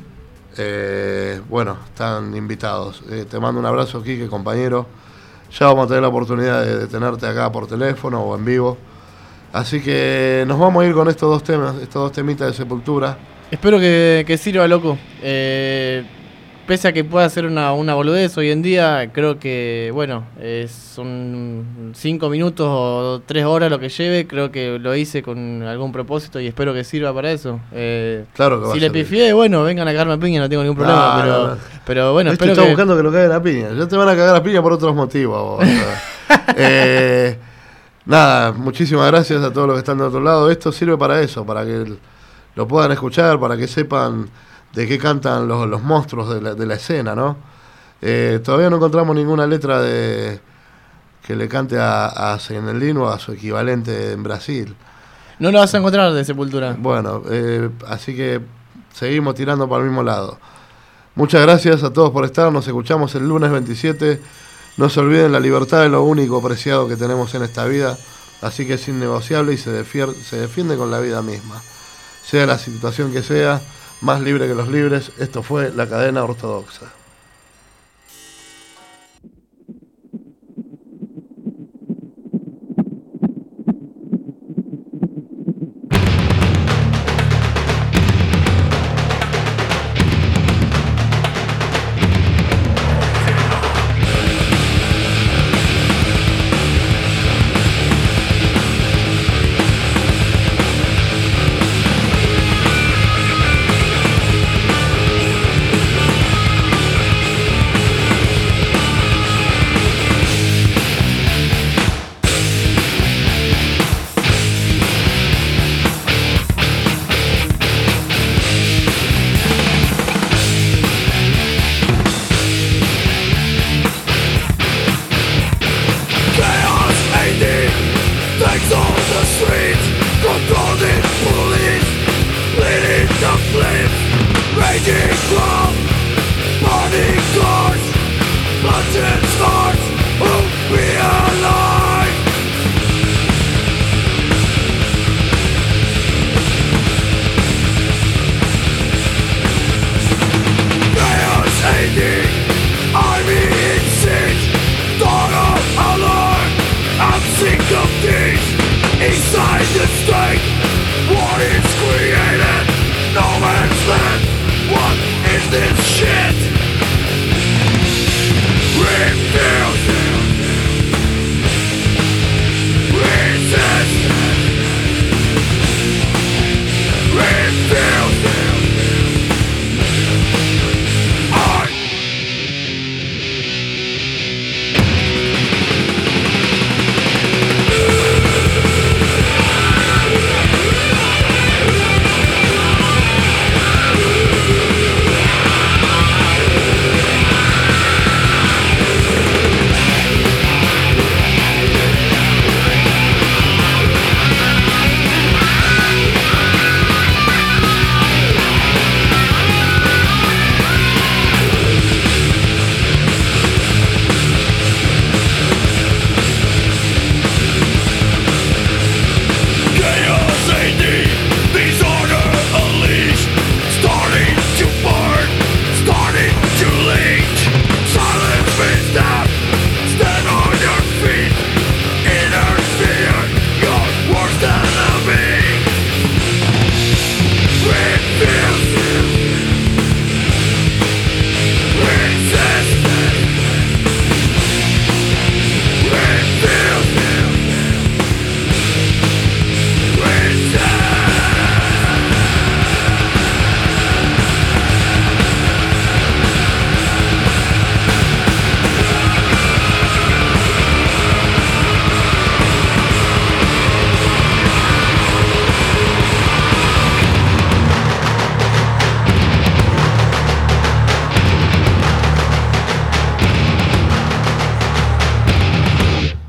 Eh, bueno, están invitados. Eh, te mando un abrazo, Quique, compañero. Ya vamos a tener la oportunidad de, de tenerte acá por teléfono o en vivo. Así que nos vamos a ir con estos dos temas, estos dos temitas de Sepultura. Espero que, que sirva, loco. Eh, pese a que pueda ser una, una boludez hoy en día, creo que, bueno, eh, son cinco minutos o tres horas lo que lleve, creo que lo hice con algún propósito y espero que sirva para eso. Eh, claro que va si a le servir. pifié, bueno, vengan a cagarme a piña, no tengo ningún problema, No, pero, no, no. pero bueno, Este espero está que... buscando que lo caguen a piña. Ya te van a cagar a piña por otros motivos. Vos, eh, nada, muchísimas gracias a todos los que están de otro lado. Esto sirve para eso, para que el, lo puedan escuchar, para que sepan de qué cantan los, los monstruos de la, de la escena, ¿no? Eh, todavía no encontramos ninguna letra de que le cante a, a Senelino o a su equivalente en Brasil. No lo vas a encontrar de Sepultura. Bueno, eh, así que seguimos tirando para el mismo lado. Muchas gracias a todos por estar. Nos escuchamos el lunes veintisiete. No se olviden, la libertad es lo único preciado que tenemos en esta vida. Así que es innegociable y se defiende, se defiende con la vida misma. Sea la situación que sea, más libre que los libres. Esto fue La Cadena Ortodoxa.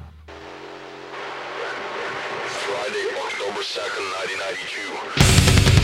Friday, October second, nineteen ninety-two.